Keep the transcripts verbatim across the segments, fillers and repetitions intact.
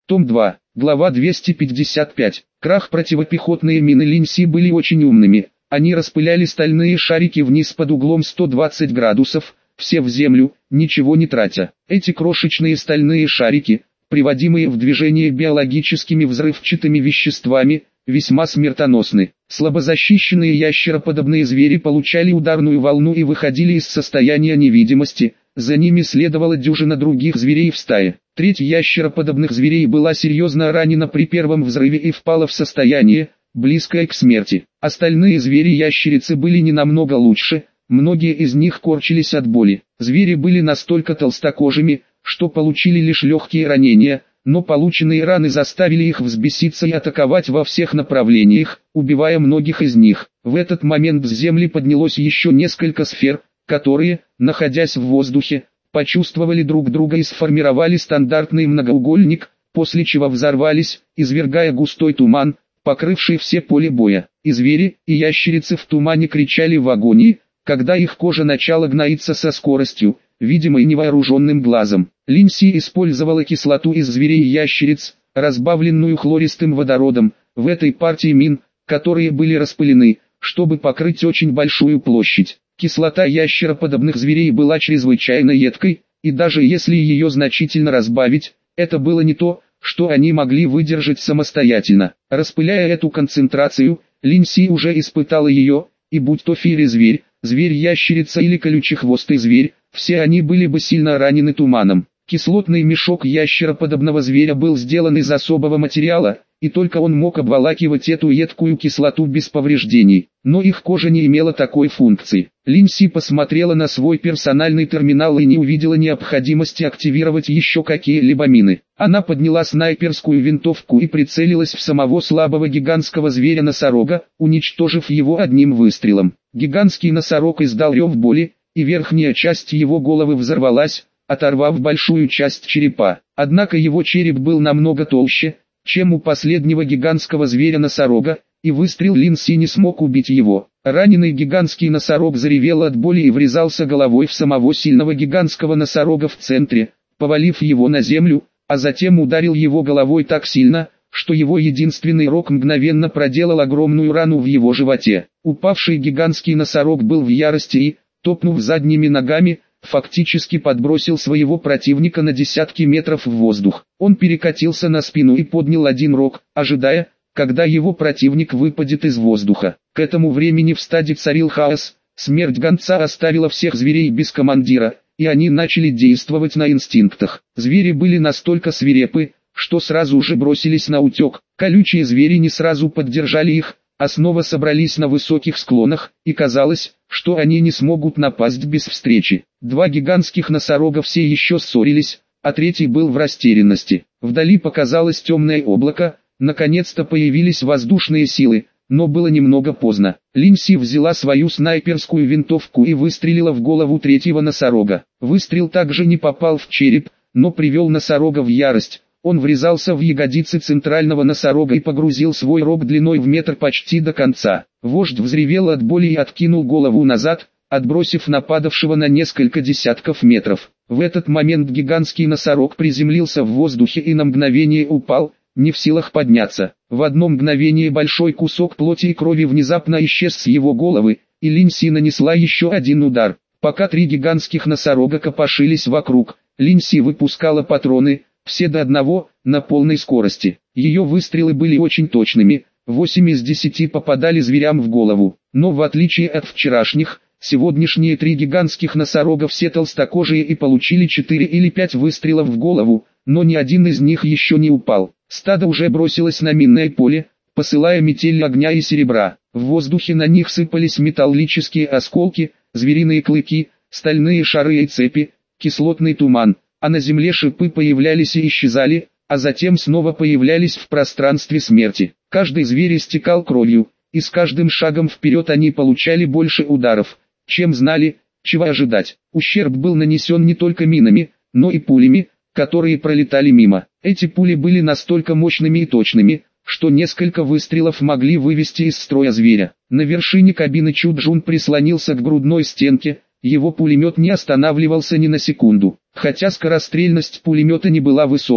Том два, глава двести пятьдесят пять. Крах. Противопехотные мины Линси были очень умными. Они распыляли стальные шарики вниз под углом сто двадцать градусов, все в землю, ничего не тратя. Эти крошечные стальные шарики, приводимые в движение биологическими взрывчатыми веществами, весьма смертоносны. Слабозащищенные ящероподобные звери получали ударную волну и выходили из состояния невидимости, за ними следовала дюжина других зверей в стае. Треть ящероподобных зверей была серьезно ранена при первом взрыве и впала в состояние, близкое к смерти. Остальные звери-ящерицы были не намного лучше, многие из них корчились от боли. Звери были настолько толстокожими, что получили лишь легкие ранения, но полученные раны заставили их взбеситься и атаковать во всех направлениях, убивая многих из них. В этот момент с земли поднялось еще несколько сфер, которые, находясь в воздухе, почувствовали друг друга и сформировали стандартный многоугольник, после чего взорвались, извергая густой туман, покрывший все поле боя. И звери, и ящерицы в тумане кричали в агонии, когда их кожа начала гноиться со скоростью, видимой невооруженным глазом. Линси использовала кислоту из зверей и ящериц, разбавленную хлористым водородом, в этой партии мин, которые были распылены, чтобы покрыть очень большую площадь. Кислота ящероподобных зверей была чрезвычайно едкой, и даже если ее значительно разбавить, это было не то, что они могли выдержать самостоятельно. Распыляя эту концентрацию, Линси уже испытала ее, и будь то фири-зверь, зверь-ящерица или колючехвостый зверь, все они были бы сильно ранены туманом. Кислотный мешок ящероподобного зверя был сделан из особого материала, и только он мог обволакивать эту едкую кислоту без повреждений. Но их кожа не имела такой функции. Линси посмотрела на свой персональный терминал и не увидела необходимости активировать еще какие-либо мины. Она подняла снайперскую винтовку и прицелилась в самого слабого гигантского зверя-носорога, уничтожив его одним выстрелом. Гигантский носорог издал рев боли, и верхняя часть его головы взорвалась, оторвав большую часть черепа. Однако его череп был намного толще, чем у последнего гигантского зверя-носорога, и выстрел Линси не смог убить его. Раненый гигантский носорог заревел от боли и врезался головой в самого сильного гигантского носорога в центре, повалив его на землю, а затем ударил его головой так сильно, что его единственный рог мгновенно проделал огромную рану в его животе. Упавший гигантский носорог был в ярости и, топнув задними ногами, фактически подбросил своего противника на десятки метров в воздух. Он перекатился на спину и поднял один рог, ожидая, когда его противник выпадет из воздуха. К этому времени в стаде царил хаос, смерть гонца оставила всех зверей без командира, и они начали действовать на инстинктах. Звери были настолько свирепы, что сразу же бросились на утек. Колючие звери не сразу поддержали их, а снова собрались на высоких склонах, и казалось, что они не смогут напасть без встречи. Два гигантских носорога все еще ссорились, а третий был в растерянности. Вдали показалось темное облако, наконец-то появились воздушные силы, но было немного поздно. Линси взяла свою снайперскую винтовку и выстрелила в голову третьего носорога. Выстрел также не попал в череп, но привел носорога в ярость. Он врезался в ягодицы центрального носорога и погрузил свой рог длиной в метр почти до конца. Вождь взревел от боли и откинул голову назад, отбросив нападавшего на несколько десятков метров. В этот момент гигантский носорог приземлился в воздухе и на мгновение упал, не в силах подняться. В одно мгновение большой кусок плоти и крови внезапно исчез с его головы, и Линси нанесла еще один удар. Пока три гигантских носорога копошились вокруг, Линси выпускала патроны, все до одного, на полной скорости. Ее выстрелы были очень точными, восемь из десяти попадали зверям в голову. Но в отличие от вчерашних, сегодняшние три гигантских носорога все толстокожие и получили четыре или пять выстрелов в голову, но ни один из них еще не упал. Стадо уже бросилось на минное поле, посылая метель огня и серебра. В воздухе на них сыпались металлические осколки, звериные клыки, стальные шары и цепи, кислотный туман, а на земле шипы появлялись и исчезали, а затем снова появлялись в пространстве смерти. Каждый зверь истекал кровью, и с каждым шагом вперед они получали больше ударов, чем знали, чего ожидать. Ущерб был нанесен не только минами, но и пулями, которые пролетали мимо. Эти пули были настолько мощными и точными, что несколько выстрелов могли вывести из строя зверя. На вершине кабины Чуджун прислонился к грудной стенке, его пулемет не останавливался ни на секунду. Хотя скорострельность пулемета не была высокой,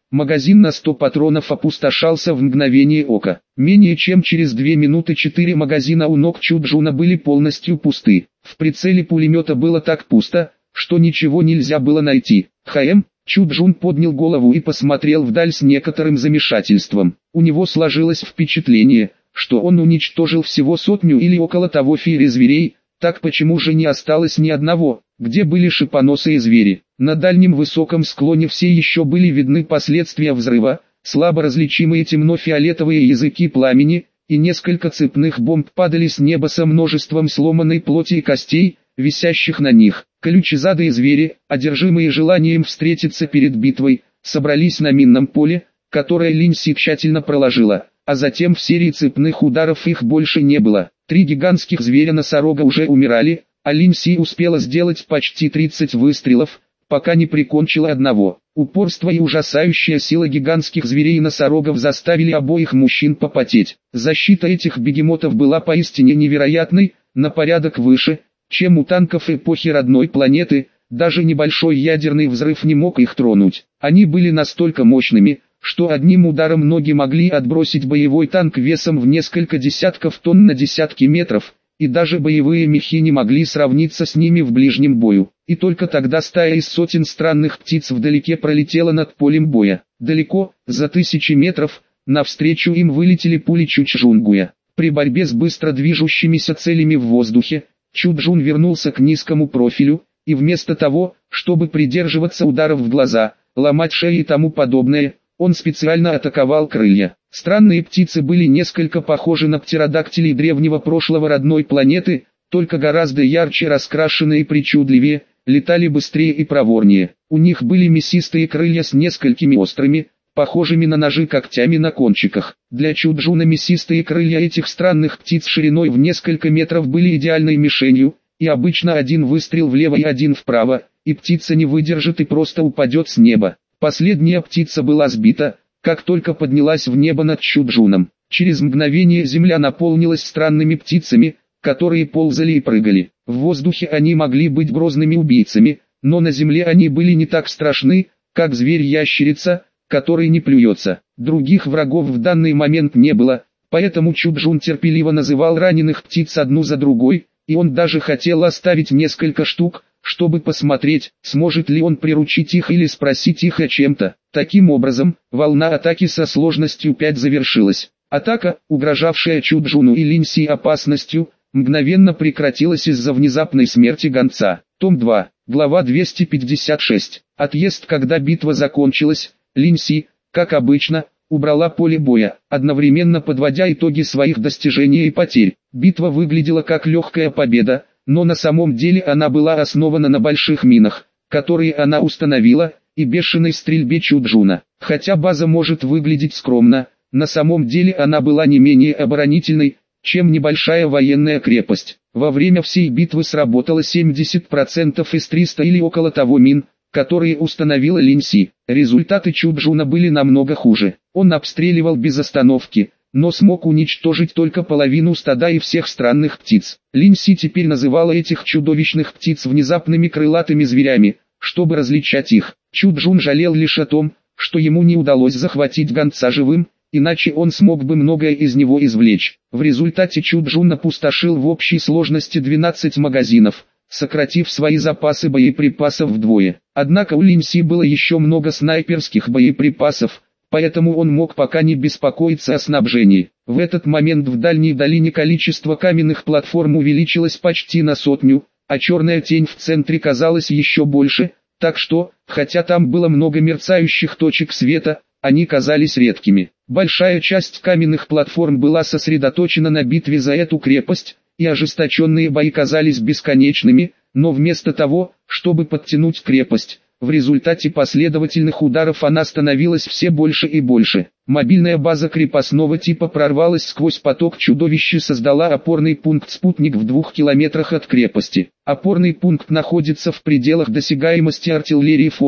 магазин на сто патронов опустошался в мгновение ока. Менее чем через две минуты четыре магазина у ног Чуджуна были полностью пусты. В прицеле пулемета было так пусто, что ничего нельзя было найти. «ХМ?» Чуджун поднял голову и посмотрел вдаль с некоторым замешательством. У него сложилось впечатление, что он уничтожил всего сотню или около того фири зверей, так почему же не осталось ни одного, где были шипоносые звери? На дальнем высоком склоне все еще были видны последствия взрыва, слабо различимые темно-фиолетовые языки пламени, и несколько цепных бомб падали с неба со множеством сломанной плоти и костей, висящих на них. Колючезадые звери, одержимые желанием встретиться перед битвой, собрались на минном поле, которое Линси тщательно проложила, а затем в серии цепных ударов их больше не было. Три гигантских зверя-носорога уже умирали, а Линси успела сделать почти тридцать выстрелов, пока не прикончила одного. Упорство и ужасающая сила гигантских зверей-носорогов заставили обоих мужчин попотеть. Защита этих бегемотов была поистине невероятной, на порядок выше, чем у танков эпохи родной планеты. Даже небольшой ядерный взрыв не мог их тронуть. Они были настолько мощными, что одним ударом ноги могли отбросить боевой танк весом в несколько десятков тонн на десятки метров, и даже боевые мехи не могли сравниться с ними в ближнем бою. И только тогда стая из сотен странных птиц вдалеке пролетела над полем боя. Далеко, за тысячи метров, навстречу им вылетели пули Чуджунгуя. При борьбе с быстро движущимися целями в воздухе, Чуджун вернулся к низкому профилю, и вместо того, чтобы придерживаться ударов в глаза, ломать шеи и тому подобное, он специально атаковал крылья. Странные птицы были несколько похожи на птеродактилей древнего прошлого родной планеты, только гораздо ярче раскрашенные и причудливее, летали быстрее и проворнее. У них были мясистые крылья с несколькими острыми, похожими на ножи когтями на кончиках. Для Чуджуна мясистые крылья этих странных птиц шириной в несколько метров были идеальной мишенью, и обычно один выстрел влево и один вправо, и птица не выдержит и просто упадет с неба. Последняя птица была сбита, как только поднялась в небо над Чуджуном. Через мгновение земля наполнилась странными птицами, которые ползали и прыгали. В воздухе они могли быть грозными убийцами, но на земле они были не так страшны, как зверь-ящерица, который не плюется. Других врагов в данный момент не было, поэтому Чуджун терпеливо называл раненых птиц одну за другой, и он даже хотел оставить несколько штук, чтобы посмотреть, сможет ли он приручить их или спросить их о чем-то. Таким образом, волна атаки со сложностью пять завершилась. Атака, угрожавшая Чуджуну и Линси опасностью, мгновенно прекратилась из-за внезапной смерти гонца. Том два, глава двести пятьдесят шесть. Отъезд. Когда битва закончилась, Линси, как обычно, убрала поле боя, одновременно подводя итоги своих достижений и потерь. Битва выглядела как легкая победа, но на самом деле она была основана на больших минах, которые она установила, и бешеной стрельбе Чуджуна. Хотя база может выглядеть скромно, на самом деле она была не менее оборонительной, чем небольшая военная крепость. Во время всей битвы сработало семьдесят процентов из трёхсот или около того мин, которые установила Линси. Результаты Чуджуна были намного хуже. Он обстреливал без остановки, но смог уничтожить только половину стада и всех странных птиц. Линси теперь называла этих чудовищных птиц внезапными крылатыми зверями, чтобы различать их. Чуджун жалел лишь о том, что ему не удалось захватить гонца живым, иначе он смог бы многое из него извлечь. В результате Чуджун опустошил в общей сложности двенадцать магазинов, сократив свои запасы боеприпасов вдвое. Однако у Линси было еще много снайперских боеприпасов, поэтому он мог пока не беспокоиться о снабжении. В этот момент в дальней долине количество каменных платформ увеличилось почти на сотню, а черная тень в центре казалась еще больше, так что, хотя там было много мерцающих точек света, они казались редкими. Большая часть каменных платформ была сосредоточена на битве за эту крепость, и ожесточенные бои казались бесконечными, но вместо того, чтобы подтянуть крепость, в результате последовательных ударов она становилась все больше и больше. Мобильная база крепостного типа прорвалась сквозь поток чудовищ и создала опорный пункт-спутник в двух километрах от крепости. Опорный пункт находится в пределах досягаемости артиллерии форта,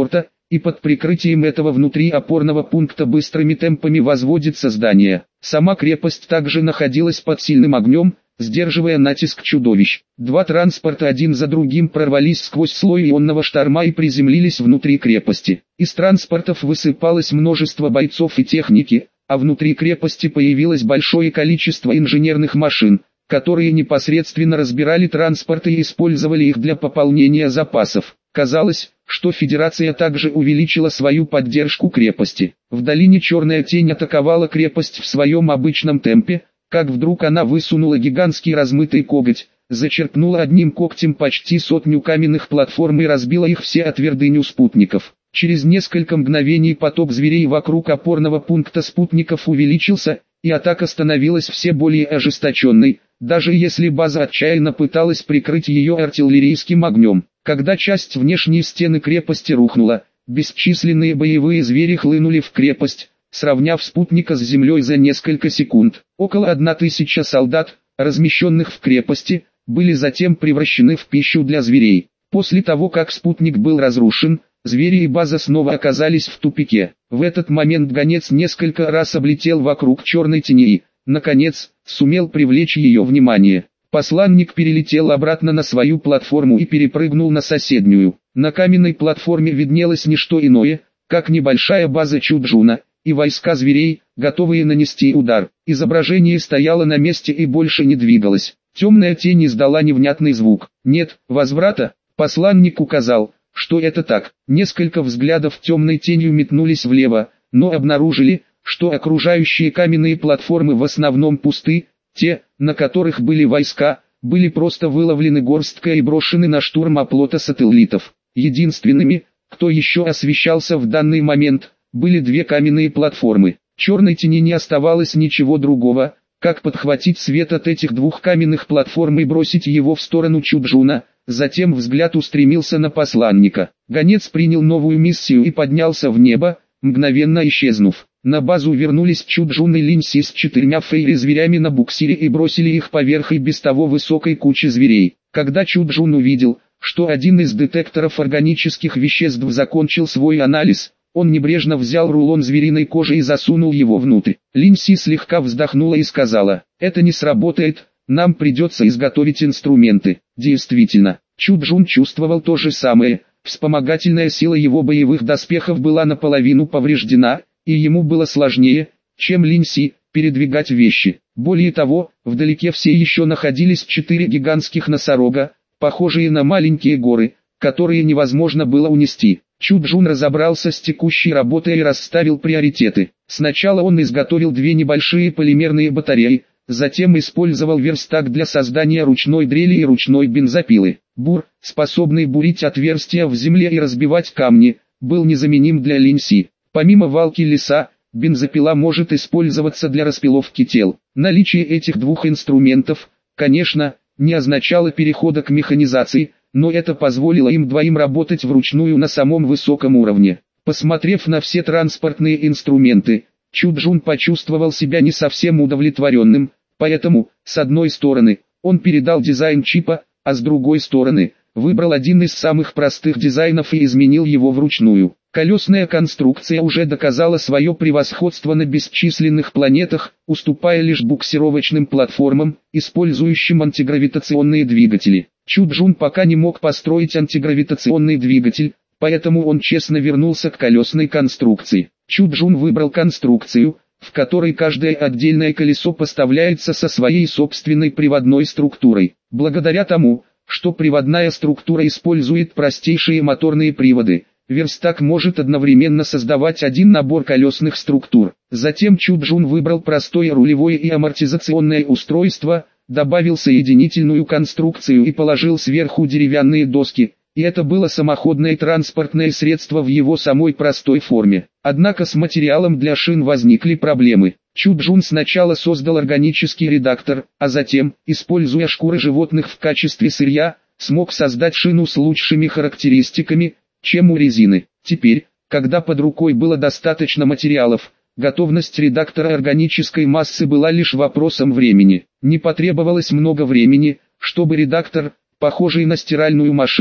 и под прикрытием этого внутри опорного пункта быстрыми темпами возводится здание. Сама крепость также находилась под сильным огнем, сдерживая натиск чудовищ. Два транспорта один за другим прорвались сквозь слой ионного шторма и приземлились внутри крепости. Из транспортов высыпалось множество бойцов и техники, а внутри крепости появилось большое количество инженерных машин, которые непосредственно разбирали транспорты и использовали их для пополнения запасов. Казалось, что Федерация также увеличила свою поддержку крепости. В долине Черная Тень атаковала крепость в своем обычном темпе, как вдруг она высунула гигантский размытый коготь, зачерпнула одним когтем почти сотню каменных платформ и разбила их все о твердыню спутников. Через несколько мгновений поток зверей вокруг опорного пункта спутников увеличился, и атака становилась все более ожесточенной, даже если база отчаянно пыталась прикрыть ее артиллерийским огнем. Когда часть внешней стены крепости рухнула, бесчисленные боевые звери хлынули в крепость, сравняв спутника с землей за несколько секунд. Около одна тысяча солдат, размещенных в крепости, были затем превращены в пищу для зверей. После того, как спутник был разрушен, звери и база снова оказались в тупике. В этот момент гонец несколько раз облетел вокруг Черной Тени и, наконец, сумел привлечь ее внимание. Посланник перелетел обратно на свою платформу и перепрыгнул на соседнюю. На каменной платформе виднелось не что иное, как небольшая база Чуджуна, и войска зверей, готовые нанести удар. Изображение стояло на месте и больше не двигалось. Темная тень издала невнятный звук. «Нет, возврата», посланник указал, что это так. Несколько взглядов темной тенью метнулись влево, но обнаружили, что окружающие каменные платформы в основном пусты, те, на которых были войска, были просто выловлены горсткой и брошены на штурм оплота сателлитов. Единственными, кто еще освещался в данный момент, были две каменные платформы. Черной Тени не оставалось ничего другого, как подхватить свет от этих двух каменных платформ и бросить его в сторону Чуджуна. Затем взгляд устремился на посланника. Гонец принял новую миссию и поднялся в небо, мгновенно исчезнув. На базу вернулись Чуджун и Линси с четырьмя фейри-зверями на буксире и бросили их поверх и без того высокой кучи зверей. Когда Чуджун увидел, что один из детекторов органических веществ закончил свой анализ, он небрежно взял рулон звериной кожи и засунул его внутрь. Линси слегка вздохнула и сказала: «Это не сработает, нам придется изготовить инструменты». Действительно, Чуджун чувствовал то же самое. Вспомогательная сила его боевых доспехов была наполовину повреждена, и ему было сложнее, чем Линси, передвигать вещи. Более того, вдалеке все еще находились четыре гигантских носорога, похожие на маленькие горы, которые невозможно было унести. Чуджун разобрался с текущей работой и расставил приоритеты. Сначала он изготовил две небольшие полимерные батареи, затем использовал верстак для создания ручной дрели и ручной бензопилы. Бур, способный бурить отверстия в земле и разбивать камни, был незаменим для Линси. Помимо валки леса, бензопила может использоваться для распиловки тел. Наличие этих двух инструментов, конечно, не означало перехода к механизации, но это позволило им двоим работать вручную на самом высоком уровне. Посмотрев на все транспортные инструменты, Чуджун почувствовал себя не совсем удовлетворенным, поэтому, с одной стороны, он передал дизайн чипа, а с другой стороны, выбрал один из самых простых дизайнов и изменил его вручную. Колесная конструкция уже доказала свое превосходство на бесчисленных планетах, уступая лишь буксировочным платформам, использующим антигравитационные двигатели. Чуджун пока не мог построить антигравитационный двигатель, поэтому он честно вернулся к колесной конструкции. Чуджун выбрал конструкцию, в которой каждое отдельное колесо поставляется со своей собственной приводной структурой. Благодаря тому, что приводная структура использует простейшие моторные приводы, верстак может одновременно создавать один набор колесных структур. Затем Чуджун выбрал простое рулевое и амортизационное устройство, добавил соединительную конструкцию и положил сверху деревянные доски, и это было самоходное транспортное средство в его самой простой форме. Однако с материалом для шин возникли проблемы. Чуджун сначала создал органический редактор, а затем, используя шкуры животных в качестве сырья, смог создать шину с лучшими характеристиками, чем у резины. Теперь, когда под рукой было достаточно материалов, готовность редактора органической массы была лишь вопросом времени. Не потребовалось много времени, чтобы редактор, похожий на стиральную машину,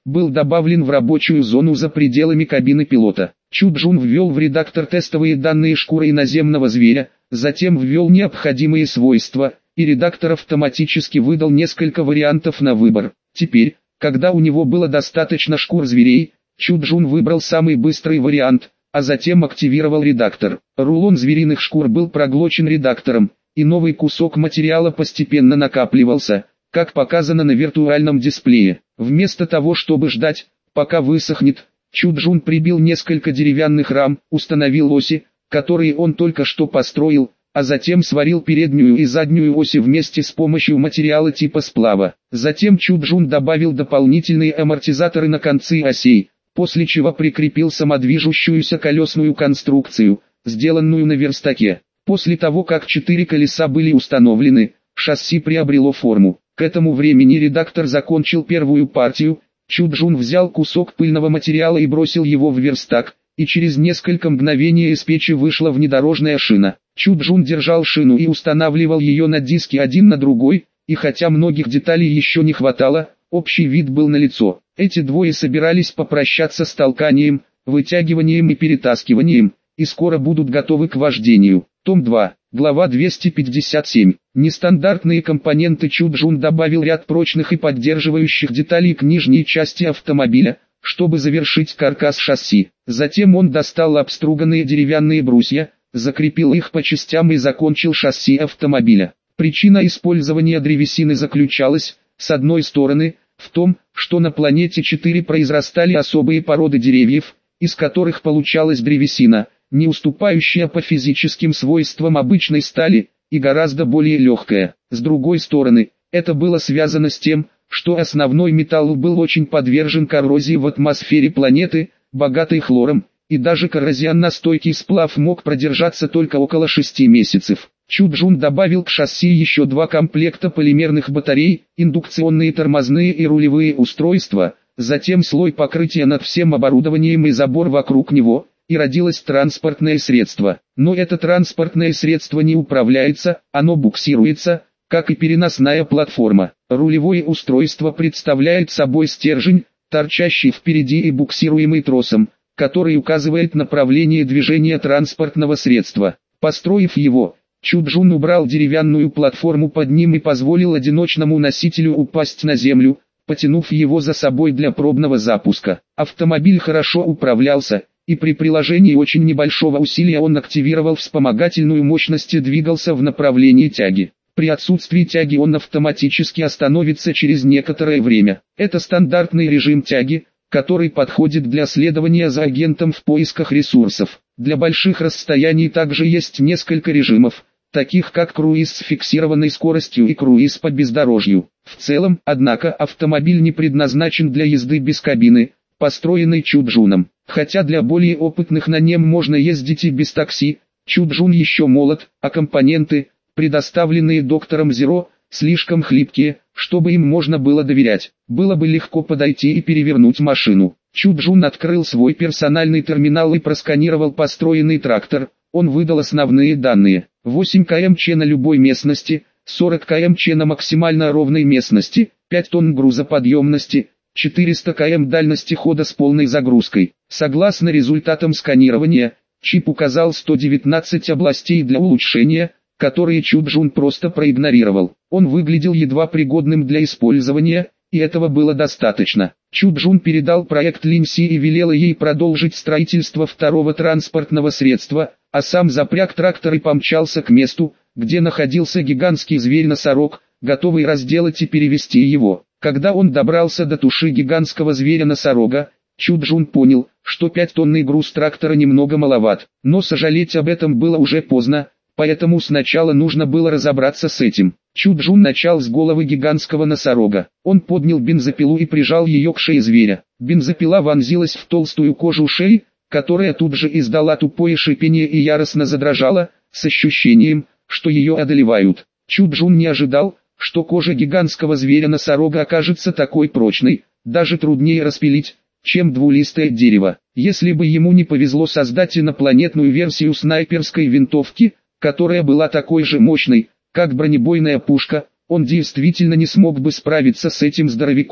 был добавлен в рабочую зону за пределами кабины пилота. Чуджун ввел в редактор тестовые данные шкуры иноземного зверя, затем ввел необходимые свойства, и редактор автоматически выдал несколько вариантов на выбор. Теперь, когда у него было достаточно шкур зверей, Чуджун выбрал самый быстрый вариант, а затем активировал редактор. Рулон звериных шкур был проглочен редактором, и новый кусок материала постепенно накапливался, как показано на виртуальном дисплее. Вместо того, чтобы ждать, пока высохнет, Чуджун прибил несколько деревянных рам, установил оси, которые он только что построил, а затем сварил переднюю и заднюю оси вместе с помощью материала типа сплава. Затем Чуджун добавил дополнительные амортизаторы на концы осей, после чего прикрепил самодвижущуюся колесную конструкцию, сделанную на верстаке. После того, как четыре колеса были установлены, шасси приобрело форму. К этому времени редактор закончил первую партию. Чуджун взял кусок пыльного материала и бросил его в верстак, и через несколько мгновений из печи вышла внедорожная шина. Чуджун держал шину и устанавливал ее на диски один на другой, и хотя многих деталей еще не хватало, общий вид был налицо. Эти двое собирались попрощаться с толканием, вытягиванием и перетаскиванием, и скоро будут готовы к вождению. Том два, глава двести пятьдесят семь. Нестандартные компоненты. Чуджун добавил ряд прочных и поддерживающих деталей к нижней части автомобиля, чтобы завершить каркас шасси. Затем он достал обструганные деревянные брусья, закрепил их по частям и закончил шасси автомобиля. Причина использования древесины заключалась, с одной стороны, в том, что на планете четыре произрастали особые породы деревьев, из которых получалась древесина, не уступающая по физическим свойствам обычной стали, и гораздо более легкая. С другой стороны, это было связано с тем, что основной металл был очень подвержен коррозии в атмосфере планеты, богатой хлором, и даже коррозионостойкий сплав мог продержаться только около шести месяцев. Чуджун добавил к шасси еще два комплекта полимерных батарей, индукционные тормозные и рулевые устройства, затем слой покрытия над всем оборудованием и забор вокруг него, и родилось транспортное средство. Но это транспортное средство не управляется, оно буксируется, как и переносная платформа. Рулевое устройство представляет собой стержень, торчащий впереди и буксируемый тросом, который указывает направление движения транспортного средства. Построив его, Чуджун убрал деревянную платформу под ним и позволил одиночному носителю упасть на землю, потянув его за собой для пробного запуска. Автомобиль хорошо управлялся, и при приложении очень небольшого усилия он активировал вспомогательную мощность и двигался в направлении тяги. При отсутствии тяги он автоматически остановится через некоторое время. Это стандартный режим тяги, который подходит для следования за агентом в поисках ресурсов. Для больших расстояний также есть несколько режимов, таких как круиз с фиксированной скоростью и круиз по бездорожью. В целом, однако, автомобиль не предназначен для езды без кабины, построенной Чуджуном. Хотя для более опытных на нем можно ездить и без такси, Чуджун еще молод, а компоненты, предоставленные доктором Зеро, слишком хлипкие, чтобы им можно было доверять. Было бы легко подойти и перевернуть машину. Чуджун открыл свой персональный терминал и просканировал построенный трактор. Он выдал основные данные: восемь километров на любой местности, сорок километров на максимально ровной местности, пять тонн грузоподъемности, четыреста километров дальности хода с полной загрузкой. Согласно результатам сканирования, чип указал сто девятнадцать областей для улучшения, которые Чуджун просто проигнорировал. Он выглядел едва пригодным для использования, и этого было достаточно. Чуджун передал проект Линси и велел ей продолжить строительство второго транспортного средства, а сам запряг трактор и помчался к месту, где находился гигантский зверь-носорог, готовый разделать и перевести его. Когда он добрался до туши гигантского зверя-носорога, Чуджун понял, что пятитонный груз трактора немного маловат, но сожалеть об этом было уже поздно, поэтому сначала нужно было разобраться с этим. Чуджун начал с головы гигантского носорога. Он поднял бензопилу и прижал ее к шее зверя. Бензопила вонзилась в толстую кожу шеи, которая тут же издала тупое шипение и яростно задрожала, с ощущением, что ее одолевают. Чуджун не ожидал, что кожа гигантского зверя-носорога окажется такой прочной, даже труднее распилить, чем двулистое дерево. Если бы ему не повезло создать инопланетную версию снайперской винтовки, которая была такой же мощной, как бронебойная пушка, он действительно не смог бы справиться с этим здоровяком.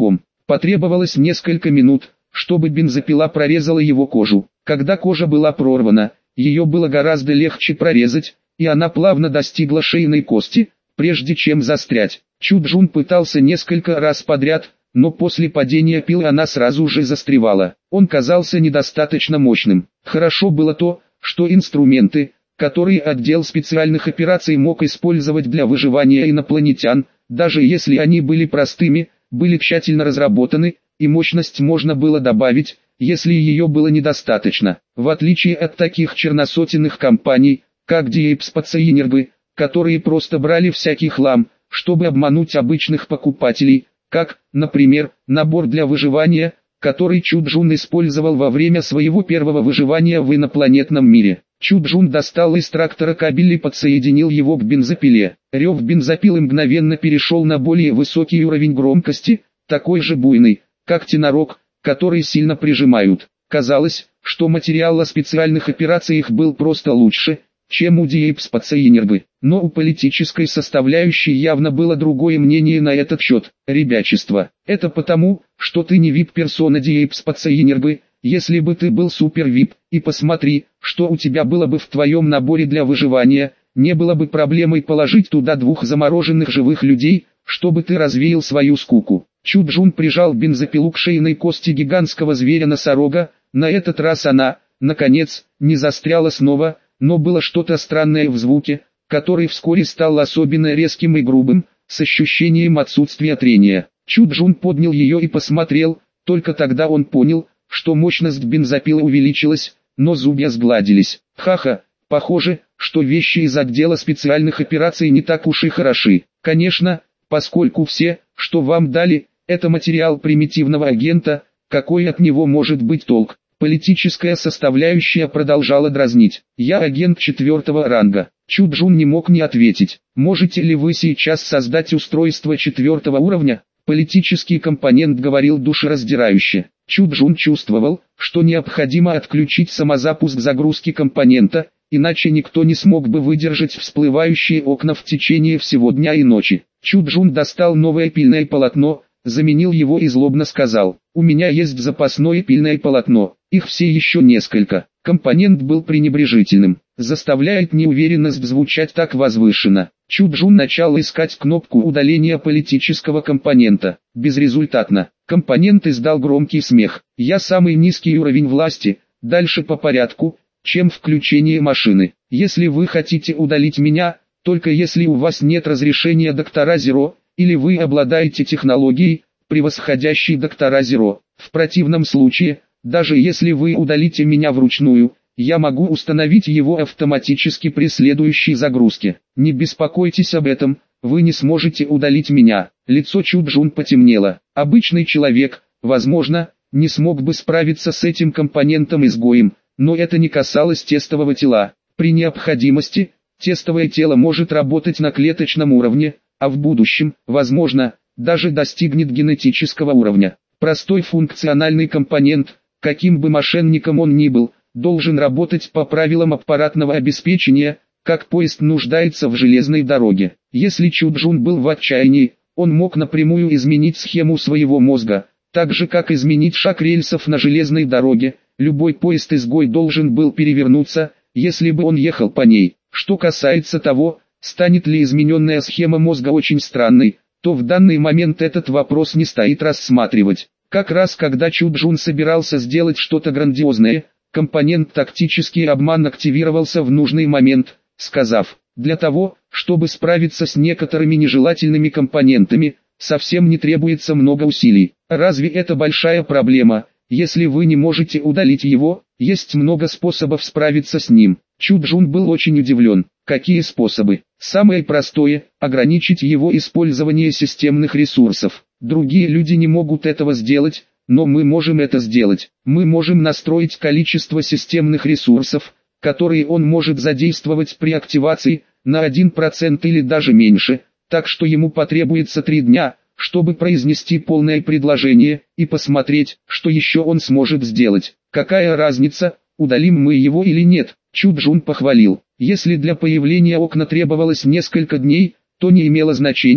Потребовалось несколько минут, чтобы бензопила прорезала его кожу. Когда кожа была прорвана, ее было гораздо легче прорезать, и она плавно достигла шейной кости, прежде чем застрять. Чу Джун пытался несколько раз подряд, но после падения пилы она сразу же застревала. Он казался недостаточно мощным. Хорошо было то, что инструменты, которые отдел специальных операций мог использовать для выживания инопланетян, даже если они были простыми, были тщательно разработаны, и мощность можно было добавить, если ее было недостаточно. В отличие от таких черносотенных компаний, как Deep Space Energy, которые просто брали всякий хлам, чтобы обмануть обычных покупателей, как, например, набор для выживания, который Чу Джун использовал во время своего первого выживания в инопланетном мире. Чу Джун достал из трактора кабель и подсоединил его к бензопиле. Рев бензопилы мгновенно перешел на более высокий уровень громкости, такой же буйный, как тенорог, который сильно прижимают. Казалось, что материал о специальных операциях был просто лучше, чем у Deep Space Energy. Но у политической составляющей явно было другое мнение на этот счет. Ребячество. Это потому, что ты не ви ай пи-персона Deep Space Energy. Если бы ты был супер ви ай пи, и посмотри, что у тебя было бы в твоем наборе для выживания, не было бы проблемой положить туда двух замороженных живых людей, чтобы ты развеял свою скуку. Чу Джун прижал бензопилу к шейной кости гигантского зверя-носорога. На этот раз она, наконец, не застряла снова, но было что-то странное в звуке, который вскоре стал особенно резким и грубым, с ощущением отсутствия трения. Чу Джун поднял ее и посмотрел, только тогда он понял, что мощность бензопилы увеличилась, но зубья сгладились. Ха-ха, похоже, что вещи из отдела специальных операций не так уж и хороши. Конечно, поскольку все, что вам дали, это материал примитивного агента, какой от него может быть толк? Политическая составляющая продолжала дразнить. Я агент четвертого ранга. Чу Джун не мог не ответить. Можете ли вы сейчас создать устройство четвертого уровня? Политический компонент говорил душераздирающе. Чу Джун чувствовал, что необходимо отключить самозапуск загрузки компонента, иначе никто не смог бы выдержать всплывающие окна в течение всего дня и ночи. Чу Джун достал новое пильное полотно, заменил его и злобно сказал: «У меня есть запасное пильное полотно, их все еще несколько». Компонент был пренебрежительным, заставляет неуверенность звучать так возвышенно. Чу Джун начал искать кнопку удаления политического компонента. Безрезультатно. Компонент издал громкий смех. «Я самый низкий уровень власти, дальше по порядку, чем включение машины. Если вы хотите удалить меня, только если у вас нет разрешения доктора Зеро, или вы обладаете технологией, превосходящей доктора Зеро. В противном случае, даже если вы удалите меня вручную, я могу установить его автоматически при следующей загрузке. Не беспокойтесь об этом, вы не сможете удалить меня». Лицо Чу Джун потемнело. Обычный человек, возможно, не смог бы справиться с этим компонентом-изгоем, но это не касалось тестового тела. При необходимости, тестовое тело может работать на клеточном уровне, а в будущем, возможно, даже достигнет генетического уровня. Простой функциональный компонент, каким бы мошенником он ни был, должен работать по правилам аппаратного обеспечения, как поезд нуждается в железной дороге. Если Чу Джун был в отчаянии, он мог напрямую изменить схему своего мозга, так же как изменить шаг рельсов на железной дороге. Любой поезд-изгой должен был перевернуться, если бы он ехал по ней. Что касается того, станет ли измененная схема мозга очень странной, то в данный момент этот вопрос не стоит рассматривать. Как раз когда Чу Джун собирался сделать что-то грандиозное, компонент «Тактический обман» активировался в нужный момент, сказав: «Для того, чтобы справиться с некоторыми нежелательными компонентами, совсем не требуется много усилий». Разве это большая проблема? Если вы не можете удалить его, есть много способов справиться с ним. Чу Джун был очень удивлен. Какие способы? Самое простое – ограничить его использование системных ресурсов. Другие люди не могут этого сделать, но мы можем это сделать. Мы можем настроить количество системных ресурсов, которые он может задействовать при активации, на один процент или даже меньше, так что ему потребуется три дня, чтобы произнести полное предложение, и посмотреть, что еще он сможет сделать. Какая разница, удалим мы его или нет? Чу Джун похвалил. Если для появления окна требовалось несколько дней, то не имело значения,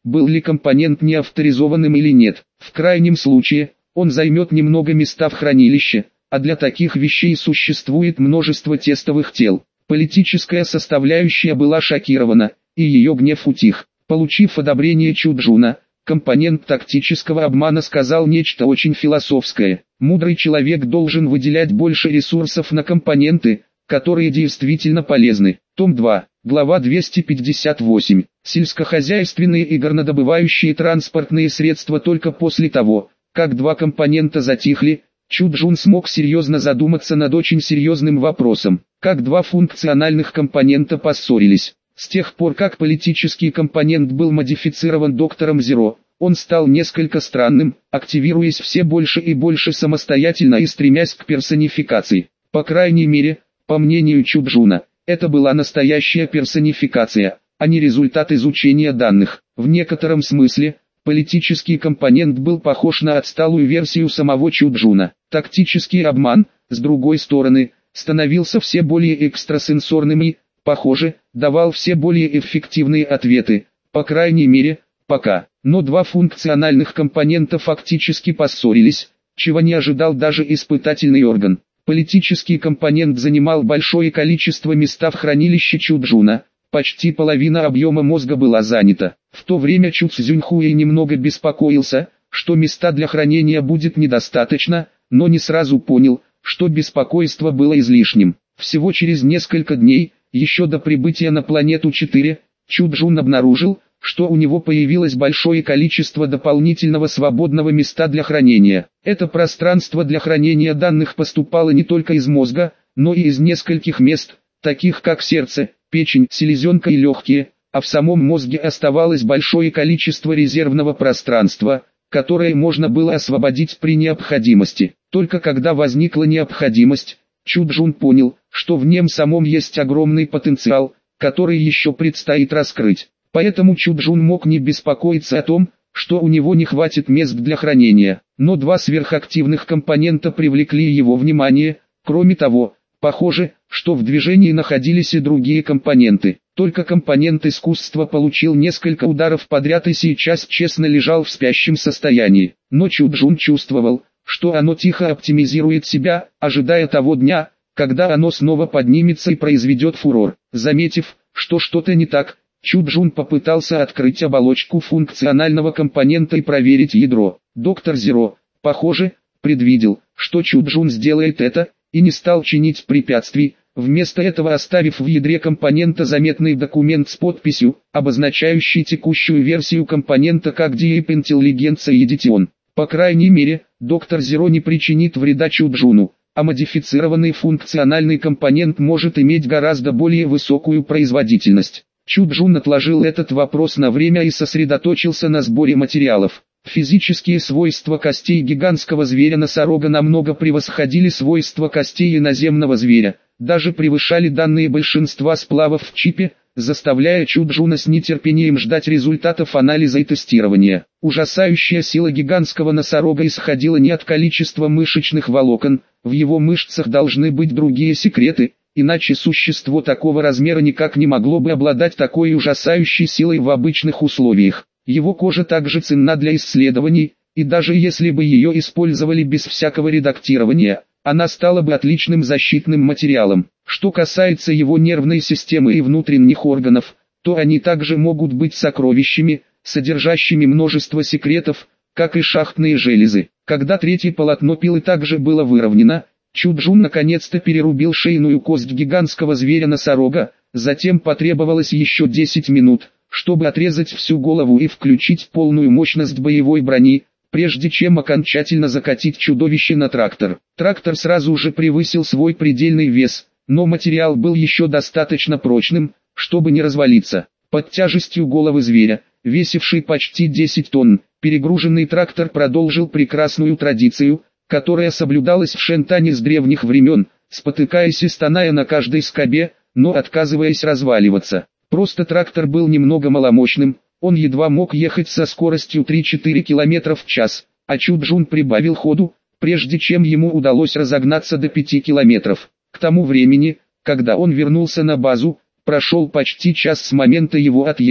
был ли компонент неавторизованным или нет. В крайнем случае, он займет немного места в хранилище, а для таких вещей существует множество тестовых тел. Политическая составляющая была шокирована, и ее гнев утих. Получив одобрение Чуджуна, компонент тактического обмана сказал нечто очень философское. Мудрый человек должен выделять больше ресурсов на компоненты, которые действительно полезны. Том два, глава двести пятьдесят восемь. Сельскохозяйственные и горнодобывающие транспортные средства. Только после того, как два компонента затихли, Чуджун смог серьезно задуматься над очень серьезным вопросом. Как два функциональных компонента поссорились. С тех пор, как политический компонент был модифицирован доктором Зеро, он стал несколько странным, активируясь все больше и больше самостоятельно и стремясь к персонификации. По крайней мере, по мнению Чуджуна, это была настоящая персонификация, а не результат изучения данных. В некотором смысле, политический компонент был похож на отсталую версию самого Чуджуна. Тактический обман, с другой стороны, становился все более экстрасенсорным и, похоже, давал все более эффективные ответы, по крайней мере, пока. Но два функциональных компонента фактически поссорились, чего не ожидал даже испытательный орган. Политический компонент занимал большое количество места в хранилище Чуджуна, почти половина объема мозга была занята. В то время Чу Цзюньхуэй немного беспокоился, что места для хранения будет недостаточно, но не сразу понял, что беспокойство было излишним. Всего через несколько дней, еще до прибытия на планету четыре, Чуджун обнаружил, что у него появилось большое количество дополнительного свободного места для хранения. Это пространство для хранения данных поступало не только из мозга, но и из нескольких мест, таких как сердце, печень, селезенка и легкие, а в самом мозге оставалось большое количество резервного пространства, которое можно было освободить при необходимости. Только когда возникла необходимость, Чуджун понял, что в нем самом есть огромный потенциал, который еще предстоит раскрыть. Поэтому Чуджун мог не беспокоиться о том, что у него не хватит мест для хранения. Но два сверхактивных компонента привлекли его внимание. Кроме того, похоже, что в движении находились и другие компоненты. Только компонент искусства получил несколько ударов подряд и сейчас честно лежал в спящем состоянии. Но Чуджун чувствовал, что оно тихо оптимизирует себя, ожидая того дня, когда оно снова поднимется и произведет фурор. Заметив, что что-то не так, Чуджун попытался открыть оболочку функционального компонента и проверить ядро. Доктор Зеро, похоже, предвидел, что Чуджун сделает это, и не стал чинить препятствий, вместо этого оставив в ядре компонента заметный документ с подписью, обозначающий текущую версию компонента как Deep Intelligence Edition. По крайней мере, доктор Зеро не причинит вреда Чуджуну, а модифицированный функциональный компонент может иметь гораздо более высокую производительность. Чуджун отложил этот вопрос на время и сосредоточился на сборе материалов. Физические свойства костей гигантского зверя-носорога намного превосходили свойства костей иноземного зверя, даже превышали данные большинства сплавов в чипе, заставляя Чуджуна с нетерпением ждать результатов анализа и тестирования. Ужасающая сила гигантского носорога исходила не от количества мышечных волокон, в его мышцах должны быть другие секреты, иначе существо такого размера никак не могло бы обладать такой ужасающей силой в обычных условиях. Его кожа также ценна для исследований, и даже если бы ее использовали без всякого редактирования, она стала бы отличным защитным материалом. Что касается его нервной системы и внутренних органов, то они также могут быть сокровищами, содержащими множество секретов, как и шахтные железы. Когда третье полотно пилы также было выровнено, Чуджун наконец-то перерубил шейную кость гигантского зверя-носорога, затем потребовалось еще десять минут, чтобы отрезать всю голову и включить полную мощность боевой брони, прежде чем окончательно закатить чудовище на трактор. Трактор сразу же превысил свой предельный вес, но материал был еще достаточно прочным, чтобы не развалиться. Под тяжестью головы зверя, весившей почти десять тонн, перегруженный трактор продолжил прекрасную традицию, которая соблюдалась в Шентане с древних времен, спотыкаясь и стоная на каждой скобе, но отказываясь разваливаться. Просто трактор был немного маломощным, он едва мог ехать со скоростью три-четыре километра в час, а Чуджун прибавил ходу, прежде чем ему удалось разогнаться до пяти километров. К тому времени, когда он вернулся на базу, прошел почти час с момента его отъезда.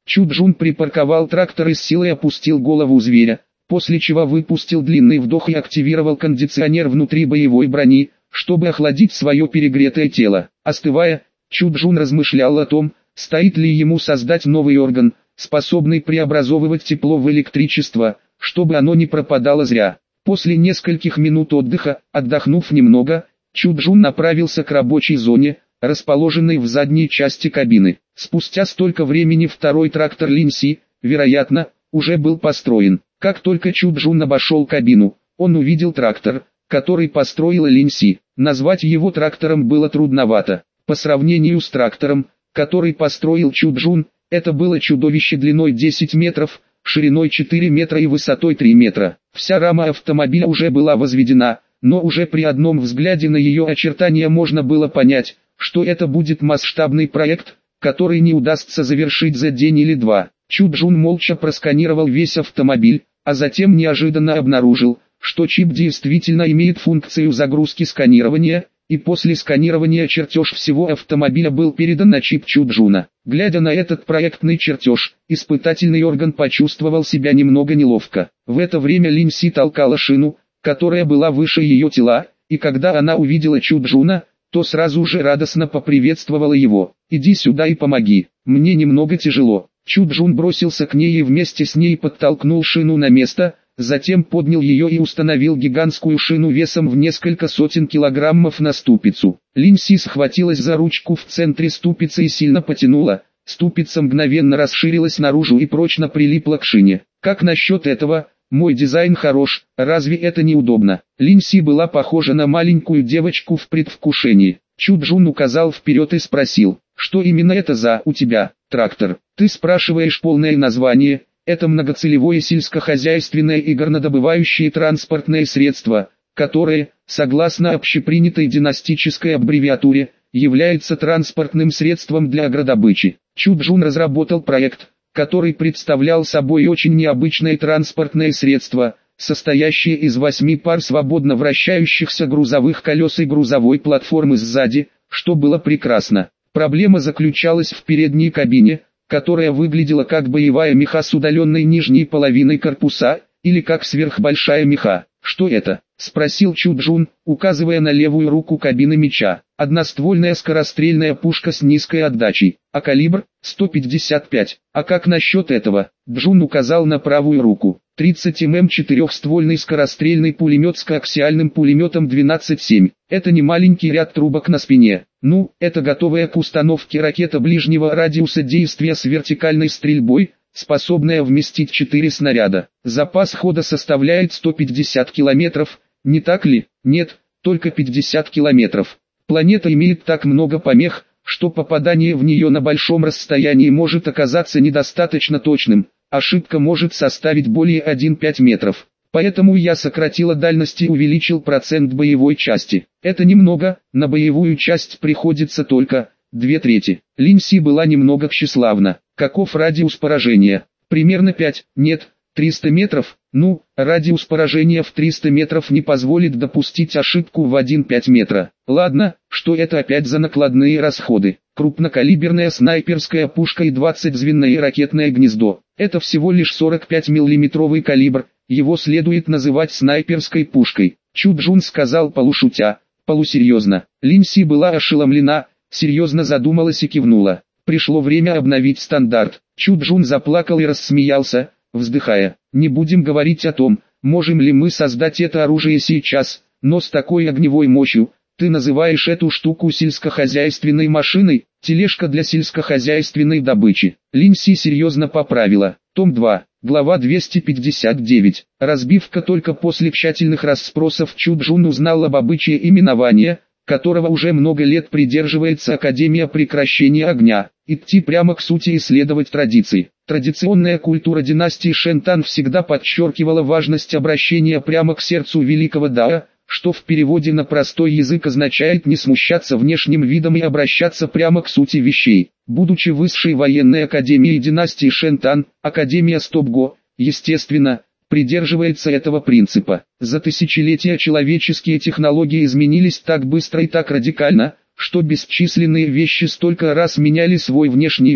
Чуджун припарковал трактор и с силой опустил голову зверя, после чего выпустил длинный вдох и активировал кондиционер внутри боевой брони, чтобы охладить свое перегретое тело. Остывая, Чуджун размышлял о том, стоит ли ему создать новый орган, способный преобразовывать тепло в электричество, чтобы оно не пропадало зря. После нескольких минут отдыха, отдохнув немного, Чуджун направился к рабочей зоне, расположенной в задней части кабины. Спустя столько времени второй трактор Линси, вероятно, уже был построен. Как только Чуджун обошел кабину, он увидел трактор, который построила Линси. Назвать его трактором было трудновато. По сравнению с трактором, который построил Чуджун, это было чудовище длиной десять метров, шириной четыре метра и высотой три метра. Вся рама автомобиля уже была возведена, но уже при одном взгляде на ее очертания можно было понять, что это будет масштабный проект, который не удастся завершить за день или два. Чуджун молча просканировал весь автомобиль, а затем неожиданно обнаружил, что чип действительно имеет функцию загрузки сканирования, и после сканирования чертеж всего автомобиля был передан на чип Чуджуна. Глядя на этот проектный чертеж, испытательный орган почувствовал себя немного неловко. В это время Линси толкала шину, которая была выше ее тела, и когда она увидела Чуджуна, то сразу же радостно поприветствовала его. «Иди сюда и помоги, мне немного тяжело». Чуджун бросился к ней и вместе с ней подтолкнул шину на место, затем поднял ее и установил гигантскую шину весом в несколько сотен килограммов на ступицу. Линси схватилась за ручку в центре ступицы и сильно потянула. Ступица мгновенно расширилась наружу и прочно прилипла к шине. «Как насчет этого? Мой дизайн хорош, разве это не удобно?» Линси была похожа на маленькую девочку в предвкушении. Чуджун указал вперед и спросил, что именно это за «у тебя, трактор?» «Ты спрашиваешь полное название?» Это многоцелевое сельскохозяйственное и горнодобывающее транспортное средство, которое, согласно общепринятой династической аббревиатуре, является транспортным средством для агродобычи. Чуджун разработал проект, который представлял собой очень необычное транспортное средство, состоящее из восьми пар свободно вращающихся грузовых колес и грузовой платформы сзади, что было прекрасно. Проблема заключалась в передней кабине, которая выглядела как боевая меха с удаленной нижней половиной корпуса, или как сверхбольшая меха. «Что это?» – спросил Чуджун, указывая на левую руку кабины меча. «Одноствольная скорострельная пушка с низкой отдачей, а калибр – сто пятьдесят пять. А как насчет этого?» Джун указал на правую руку. тридцать миллиметров четырехствольный скорострельный пулемет с коаксиальным пулеметом двенадцать семь. Это не маленький ряд трубок на спине. Ну, это готовая к установке ракета ближнего радиуса действия с вертикальной стрельбой, способная вместить четыре снаряда. Запас хода составляет сто пятьдесят километров, не так ли? Нет, только пятьдесят километров. Планета имеет так много помех, что попадание в нее на большом расстоянии может оказаться недостаточно точным. Ошибка может составить более одного целых пяти десятых метров. Поэтому я сократила дальность и увеличил процент боевой части. Это немного, на боевую часть приходится только две трети. Линси была немного тщеславна. Каков радиус поражения? Примерно пять, нет, триста метров. Ну, радиус поражения в триста метров не позволит допустить ошибку в один целых пять десятых метра. Ладно, что это опять за накладные расходы? Крупнокалиберная снайперская пушка и двадцатизвенное ракетное гнездо. Это всего лишь сорок пять миллиметровый калибр, его следует называть снайперской пушкой. Чуджун сказал полушутя, полусерьезно. Линси была ошеломлена, серьезно задумалась и кивнула. Пришло время обновить стандарт. Чуджун заплакал и рассмеялся, вздыхая. Не будем говорить о том, можем ли мы создать это оружие сейчас, но с такой огневой мощью. Ты называешь эту штуку сельскохозяйственной машиной, тележка для сельскохозяйственной добычи. Линси серьезно поправила. Том два, глава двести пятьдесят девять. Разбивка. Только после тщательных расспросов Чуджун узнал об обычае именования, которого уже много лет придерживается Академия прекращения огня, идти прямо к сути и исследовать традиции. Традиционная культура династии Шентан всегда подчеркивала важность обращения прямо к сердцу великого Дао, что в переводе на простой язык означает не смущаться внешним видом и обращаться прямо к сути вещей. Будучи высшей военной академией династии Шентан, Академия Стопго, естественно, придерживается этого принципа. За тысячелетия человеческие технологии изменились так быстро и так радикально, что бесчисленные вещи столько раз меняли свой внешний вид,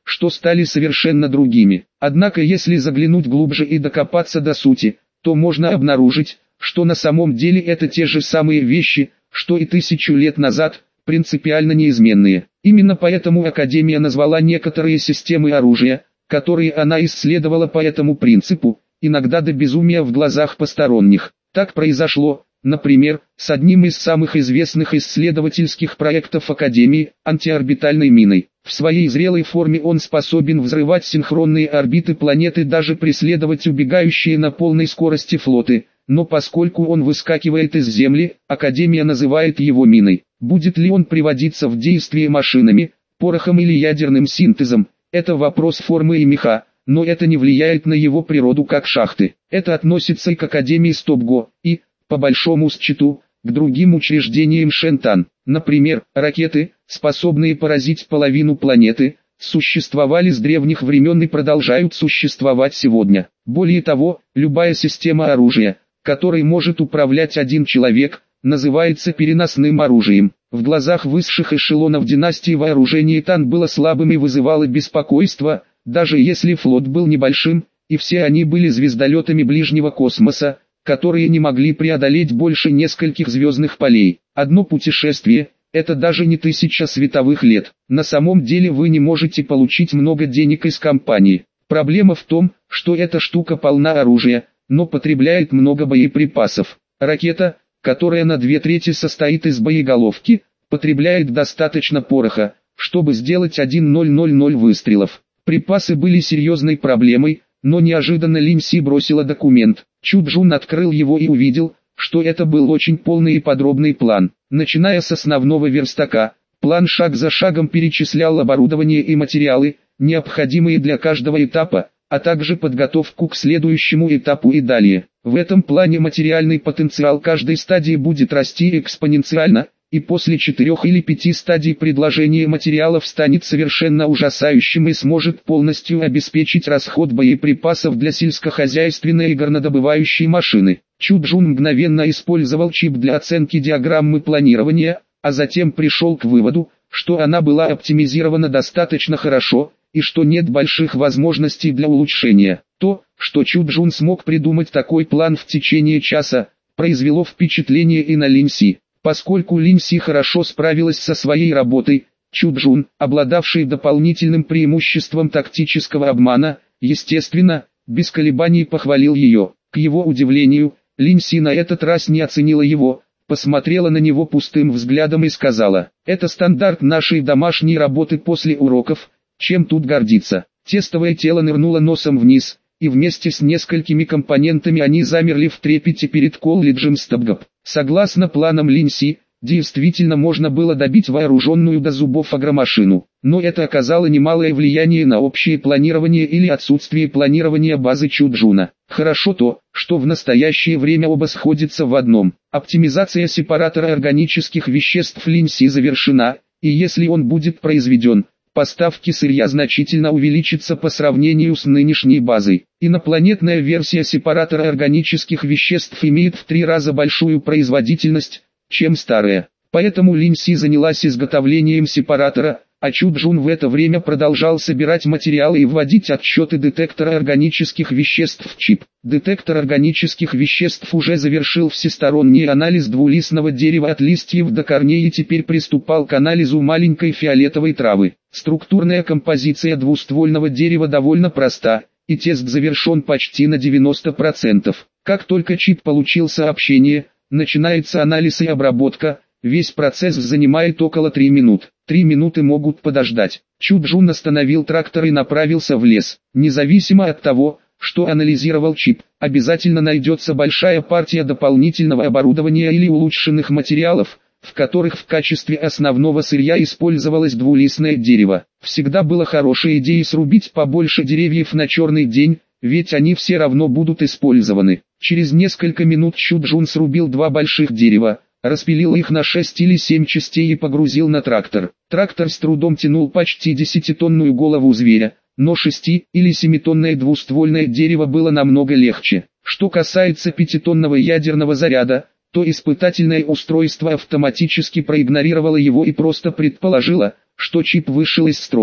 что стали совершенно другими. Однако если заглянуть глубже и докопаться до сути, то можно обнаружить, что на самом деле это те же самые вещи, что и тысячу лет назад, принципиально неизменные. Именно поэтому Академия назвала некоторые системы оружия, которые она исследовала по этому принципу, иногда до безумия в глазах посторонних. Так произошло, например, с одним из самых известных исследовательских проектов Академии – антиорбитальной миной. В своей зрелой форме он способен взрывать синхронные орбиты планеты, даже преследовать убегающие на полной скорости флоты, но поскольку он выскакивает из Земли, Академия называет его миной. Будет ли он приводиться в действие машинами, порохом или ядерным синтезом – это вопрос формы и меха, но это не влияет на его природу как шахты. Это относится и к Академии Стопго, и, по большому счету, к другим учреждениям Шентан. Например, ракеты, способные поразить половину планеты, существовали с древних времен и продолжают существовать сегодня. Более того, любая система оружия, которой может управлять один человек, называется переносным оружием. В глазах высших эшелонов династии вооружение Тан было слабым и вызывало беспокойство, даже если флот был небольшим, и все они были звездолетами ближнего космоса, которые не могли преодолеть больше нескольких звездных полей. Одно путешествие – это даже не тысяча световых лет. На самом деле вы не можете получить много денег из компании. Проблема в том, что эта штука полна оружия, но потребляет много боеприпасов. Ракета, которая на две трети состоит из боеголовки, потребляет достаточно пороха, чтобы сделать тысяча выстрелов. Припасы были серьезной проблемой, но неожиданно Линь Си бросила документ. Чу Джун открыл его и увидел, что это был очень полный и подробный план. Начиная с основного верстака, план шаг за шагом перечислял оборудование и материалы, необходимые для каждого этапа, а также подготовку к следующему этапу и далее. В этом плане материальный потенциал каждой стадии будет расти экспоненциально, и после четырех или пяти стадий предложение материалов станет совершенно ужасающим и сможет полностью обеспечить расход боеприпасов для сельскохозяйственной и горнодобывающей машины. Чу Джун мгновенно использовал чип для оценки диаграммы планирования, а затем пришел к выводу, что она была оптимизирована достаточно хорошо, и что нет больших возможностей для улучшения. То, что Чу Джун смог придумать такой план в течение часа, произвело впечатление и на Линь Си. Поскольку Линь Си хорошо справилась со своей работой, Чу Джун, обладавший дополнительным преимуществом тактического обмана, естественно, без колебаний похвалил ее. К его удивлению, Линь Си на этот раз не оценила его, посмотрела на него пустым взглядом и сказала: «Это стандарт нашей домашней работы после уроков, чем тут гордиться». Тестовое тело нырнуло носом вниз, и вместе с несколькими компонентами они замерли в трепете перед колледжем Стопгоп. Согласно планам Линь Си, действительно можно было добить вооруженную до зубов агромашину, но это оказало немалое влияние на общее планирование или отсутствие планирования базы Чу Джуна. Хорошо то, что в настоящее время оба сходятся в одном. Оптимизация сепаратора органических веществ Линь Си завершена, и если он будет произведен, поставки сырья значительно увеличатся по сравнению с нынешней базой. Инопланетная версия сепаратора органических веществ имеет в три раза большую производительность, чем старая. Поэтому Линь Си занялась изготовлением сепаратора, а Чу Джун в это время продолжал собирать материалы и вводить отсчеты детектора органических веществ в чип. Детектор органических веществ уже завершил всесторонний анализ двулистного дерева от листьев до корней и теперь приступал к анализу маленькой фиолетовой травы. Структурная композиция двуствольного дерева довольно проста, и тест завершен почти на девяносто процентов. Как только чип получил сообщение, начинается анализ и обработка. Весь процесс занимает около трех минут. Три минуты могут подождать. Чу Джун остановил трактор и направился в лес. Независимо от того, что анализировал чип, обязательно найдется большая партия дополнительного оборудования или улучшенных материалов, в которых в качестве основного сырья использовалось двулистное дерево. Всегда было хорошей идеей срубить побольше деревьев на черный день, ведь они все равно будут использованы. Через несколько минут Чу Джун срубил два больших дерева, распилил их на шесть или семь частей и погрузил на трактор. Трактор с трудом тянул почти десятитонную голову зверя, но шести- или семитонное двуствольное дерево было намного легче. Что касается пятитонного ядерного заряда, то испытательное устройство автоматически проигнорировало его и просто предположило, что чип вышел из строя.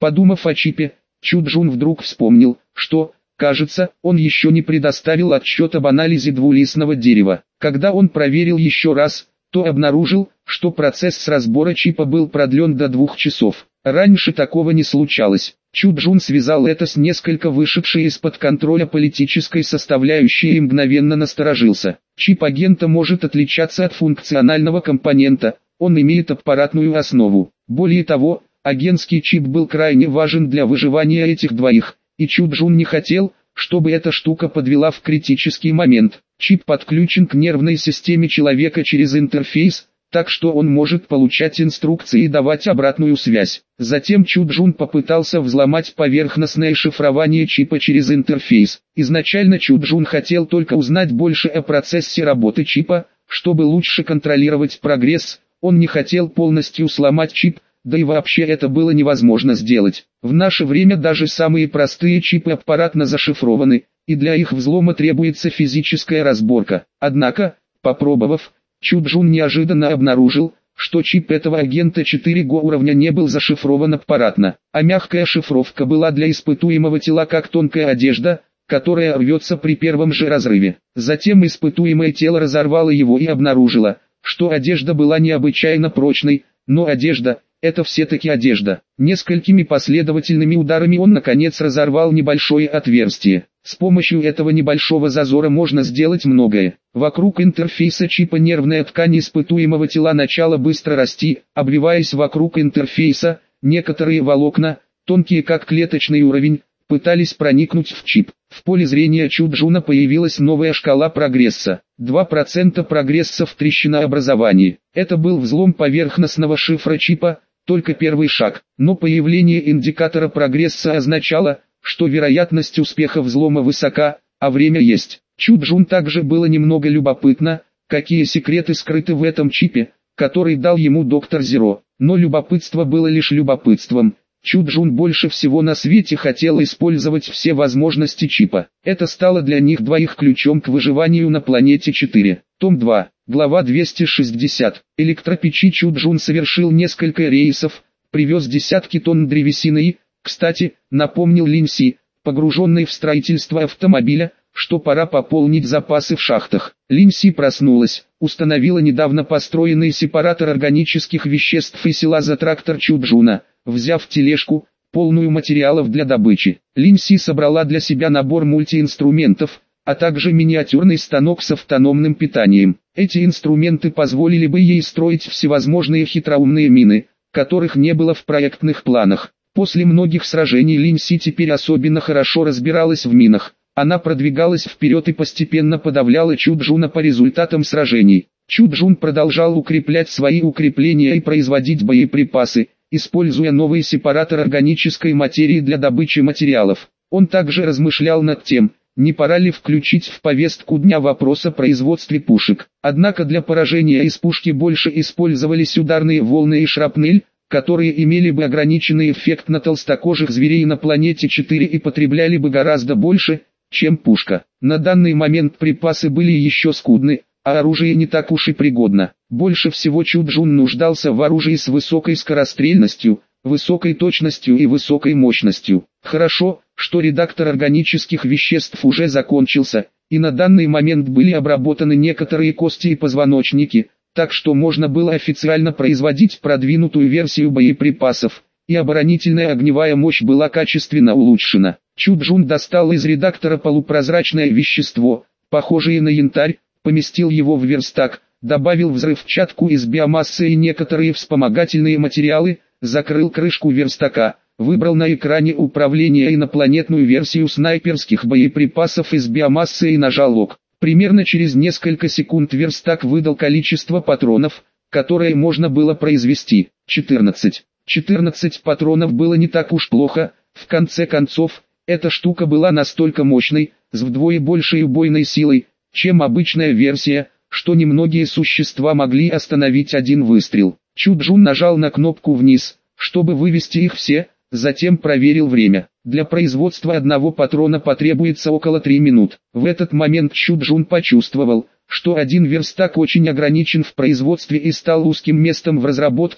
Подумав о чипе, Чуджун вдруг вспомнил, что, кажется, он еще не предоставил отчет об анализе двулистного дерева. Когда он проверил еще раз, то обнаружил, что процесс разбора чипа был продлен до двух часов. Раньше такого не случалось. Чуджун связал это с несколько вышедшей из-под контроля политической составляющей и мгновенно насторожился. Чип агента может отличаться от функционального компонента, он имеет аппаратную основу. Более того, агентский чип был крайне важен для выживания этих двоих, и Чуджун не хотел, чтобы эта штука подвела в критический момент. Чип подключен к нервной системе человека через интерфейс, так что он может получать инструкции и давать обратную связь. Затем Чуджун попытался взломать поверхностное шифрование чипа через интерфейс. Изначально Чуджун хотел только узнать больше о процессе работы чипа, чтобы лучше контролировать прогресс. Он не хотел полностью сломать чип, да и вообще это было невозможно сделать. В наше время даже самые простые чипы аппаратно зашифрованы, и для их взлома требуется физическая разборка. Однако, попробовав, Чуджун неожиданно обнаружил, что чип этого агента четыре го уровня не был зашифрован аппаратно, а мягкая шифровка была для испытуемого тела как тонкая одежда, которая рвется при первом же разрыве. Затем испытуемое тело разорвало его и обнаружило, что одежда была необычайно прочной, но одежда – это все-таки одежда. Несколькими последовательными ударами он наконец разорвал небольшое отверстие. С помощью этого небольшого зазора можно сделать многое. Вокруг интерфейса чипа нервная ткань испытуемого тела начала быстро расти, обвиваясь вокруг интерфейса, некоторые волокна, тонкие как клеточный уровень, пытались проникнуть в чип. В поле зрения Чуджуна появилась новая шкала прогресса. два процента прогресса в трещинообразовании. Это был взлом поверхностного шифра чипа, только первый шаг. Но появление индикатора прогресса означало, что вероятность успеха взлома высока, а время есть. Чуджун также было немного любопытно, какие секреты скрыты в этом чипе, который дал ему доктор Зеро. Но любопытство было лишь любопытством. Чуджун больше всего на свете хотел использовать все возможности чипа. Это стало для них двоих ключом к выживанию на планете четыре. Том два, глава двести шестьдесят. Электропечи Чуджун совершил несколько рейсов, привез десятки тонн древесины и, кстати, напомнил Линси, погруженный в строительство автомобиля, что пора пополнить запасы в шахтах. Линси проснулась, установила недавно построенный сепаратор органических веществ и села за трактор Чуджуна, взяв тележку, полную материалов для добычи. Линси собрала для себя набор мультиинструментов, а также миниатюрный станок с автономным питанием. Эти инструменты позволили бы ей строить всевозможные хитроумные мины, которых не было в проектных планах. После многих сражений Линси теперь особенно хорошо разбиралась в минах. Она продвигалась вперед и постепенно подавляла Чуджуна по результатам сражений. Чуджун продолжал укреплять свои укрепления и производить боеприпасы, используя новый сепаратор органической материи для добычи материалов. Он также размышлял над тем, не пора ли включить в повестку дня вопрос о производстве пушек. Однако для поражения из пушки больше использовались ударные волны и шрапнель, которые имели бы ограниченный эффект на толстокожих зверей на планете четыре и потребляли бы гораздо больше, чем пушка. На данный момент припасы были еще скудны, а оружие не так уж и пригодно. Больше всего Чуджун нуждался в оружии с высокой скорострельностью, высокой точностью и высокой мощностью. Хорошо, что редактор органических веществ уже закончился, и на данный момент были обработаны некоторые кости и позвоночники, так что можно было официально производить продвинутую версию боеприпасов, и оборонительная огневая мощь была качественно улучшена. Чуджун достал из редактора полупрозрачное вещество, похожее на янтарь, поместил его в верстак, добавил взрывчатку из биомассы и некоторые вспомогательные материалы, закрыл крышку верстака, выбрал на экране управления инопланетную версию снайперских боеприпасов из биомассы и нажал ок. Примерно через несколько секунд верстак выдал количество патронов, которые можно было произвести. четырнадцать. четырнадцать патронов было не так уж плохо, в конце концов, эта штука была настолько мощной, с вдвое большей убойной силой, чем обычная версия, что немногие существа могли остановить один выстрел. Чуджун нажал на кнопку вниз, чтобы вывести их все, затем проверил время. Для производства одного патрона потребуется около трех минут. В этот момент Чуджун почувствовал, что один верстак очень ограничен в производстве и стал узким местом в разработке,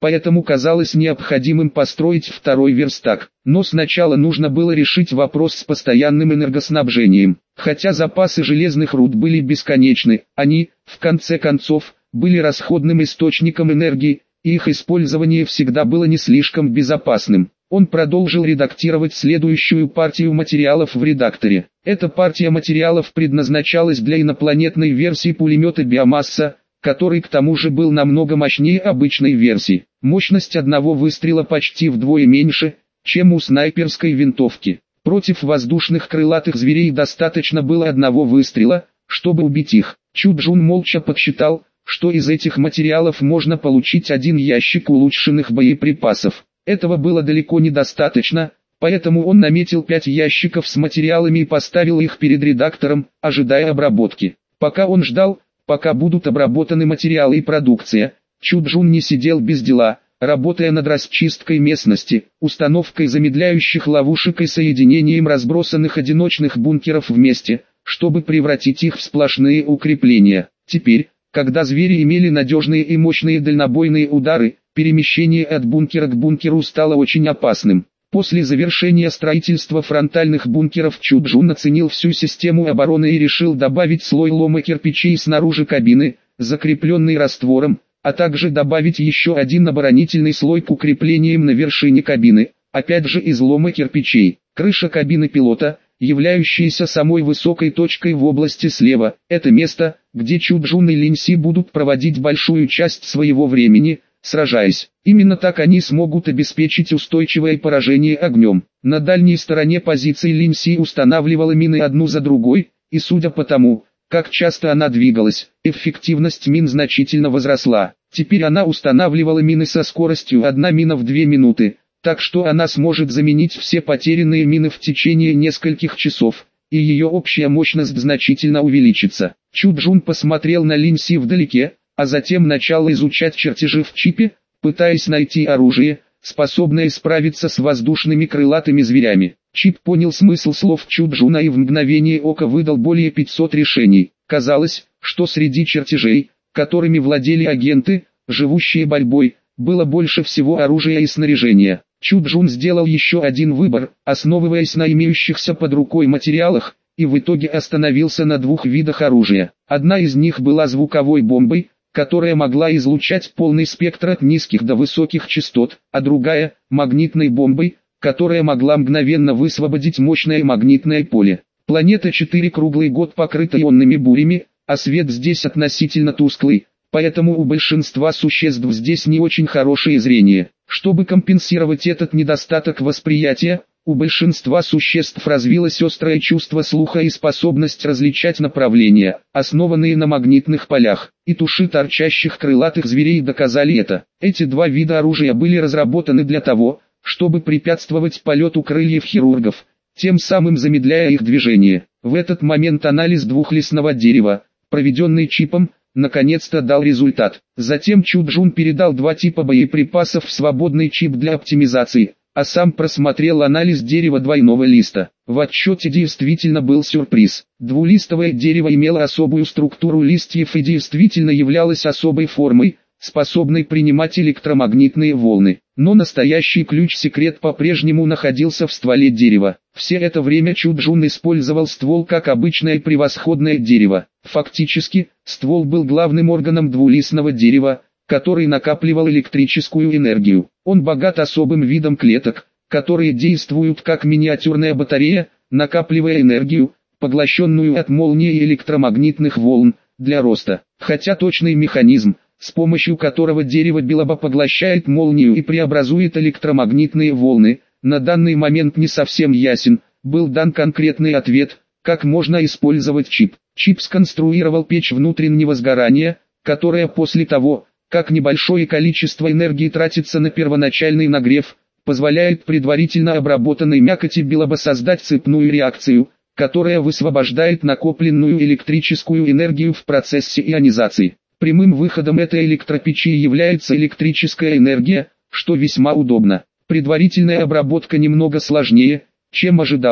поэтому казалось необходимым построить второй верстак. Но сначала нужно было решить вопрос с постоянным энергоснабжением. Хотя запасы железных руд были бесконечны, они, в конце концов, были расходным источником энергии, и их использование всегда было не слишком безопасным. Он продолжил редактировать следующую партию материалов в редакторе. Эта партия материалов предназначалась для инопланетной версии пулемета «Биомасса», который к тому же был намного мощнее обычной версии. Мощность одного выстрела почти вдвое меньше, чем у снайперской винтовки. Против воздушных крылатых зверей достаточно было одного выстрела, чтобы убить их. Чуджун молча подсчитал, что из этих материалов можно получить один ящик улучшенных боеприпасов. Этого было далеко недостаточно, поэтому он наметил пять ящиков с материалами и поставил их перед редактором, ожидая обработки. Пока он ждал, пока будут обработаны материалы и продукция, Чуджун не сидел без дела, работая над расчисткой местности, установкой замедляющих ловушек и соединением разбросанных одиночных бункеров вместе, чтобы превратить их в сплошные укрепления. Теперь, когда звери имели надежные и мощные дальнобойные удары, перемещение от бункера к бункеру стало очень опасным. После завершения строительства фронтальных бункеров Чуджун оценил всю систему обороны и решил добавить слой лома кирпичей снаружи кабины, закрепленный раствором, а также добавить еще один оборонительный слой к укреплениям на вершине кабины, опять же из лома кирпичей. Крыша кабины пилота, являющаяся самой высокой точкой в области слева, это место, где Чуджун и Линси будут проводить большую часть своего времени, сражаясь. Именно так они смогут обеспечить устойчивое поражение огнем. На дальней стороне позиции Линси устанавливала мины одну за другой, и судя по тому, как часто она двигалась, эффективность мин значительно возросла. Теперь она устанавливала мины со скоростью одна мина в две минуты, так что она сможет заменить все потерянные мины в течение нескольких часов, и ее общая мощность значительно увеличится. Чуджун посмотрел на Линси вдалеке, а затем начал изучать чертежи в чипе, пытаясь найти оружие, способное справиться с воздушными крылатыми зверями. Чип понял смысл слов Чуджуна и в мгновение ока выдал более пятисот решений. Казалось, что среди чертежей, которыми владели агенты, живущие борьбой, было больше всего оружия и снаряжения. Чуджун сделал еще один выбор, основываясь на имеющихся под рукой материалах, и в итоге остановился на двух видах оружия. Одна из них была звуковой бомбой, которая могла излучать полный спектр от низких до высоких частот, а другая – магнитной бомбой, которая могла мгновенно высвободить мощное магнитное поле. Планета четыре круглый год покрыта ионными бурями, а свет здесь относительно тусклый, поэтому у большинства существ здесь не очень хорошее зрение. Чтобы компенсировать этот недостаток восприятия, у большинства существ развилось острое чувство слуха и способность различать направления, основанные на магнитных полях, и туши торчащих крылатых зверей доказали это. Эти два вида оружия были разработаны для того, чтобы препятствовать полету крыльев хирургов, тем самым замедляя их движение. В этот момент анализ двухлистного дерева, проведенный чипом, наконец-то дал результат. Затем Чуджун передал два типа боеприпасов в свободный чип для оптимизации, а сам просмотрел анализ дерева двойного листа. В отчете действительно был сюрприз. Двулистовое дерево имело особую структуру листьев и действительно являлось особой формой, способной принимать электромагнитные волны. Но настоящий ключ-секрет по-прежнему находился в стволе дерева. Все это время Чуджун использовал ствол как обычное превосходное дерево. Фактически, ствол был главным органом двулистного дерева, который накапливал электрическую энергию. Он богат особым видом клеток, которые действуют как миниатюрная батарея, накапливая энергию, поглощенную от молнии и электромагнитных волн, для роста. Хотя точный механизм, с помощью которого дерево билоба поглощает молнию и преобразует электромагнитные волны, на данный момент не совсем ясен, был дан конкретный ответ, как можно использовать чип. Чип сконструировал печь внутреннего сгорания, которая после того, как небольшое количество энергии тратится на первоначальный нагрев, позволяет предварительно обработанной мякоти билоба создать цепную реакцию, которая высвобождает накопленную электрическую энергию в процессе ионизации. Прямым выходом этой электропечи является электрическая энергия, что весьма удобно. Предварительная обработка немного сложнее, чем ожидалось,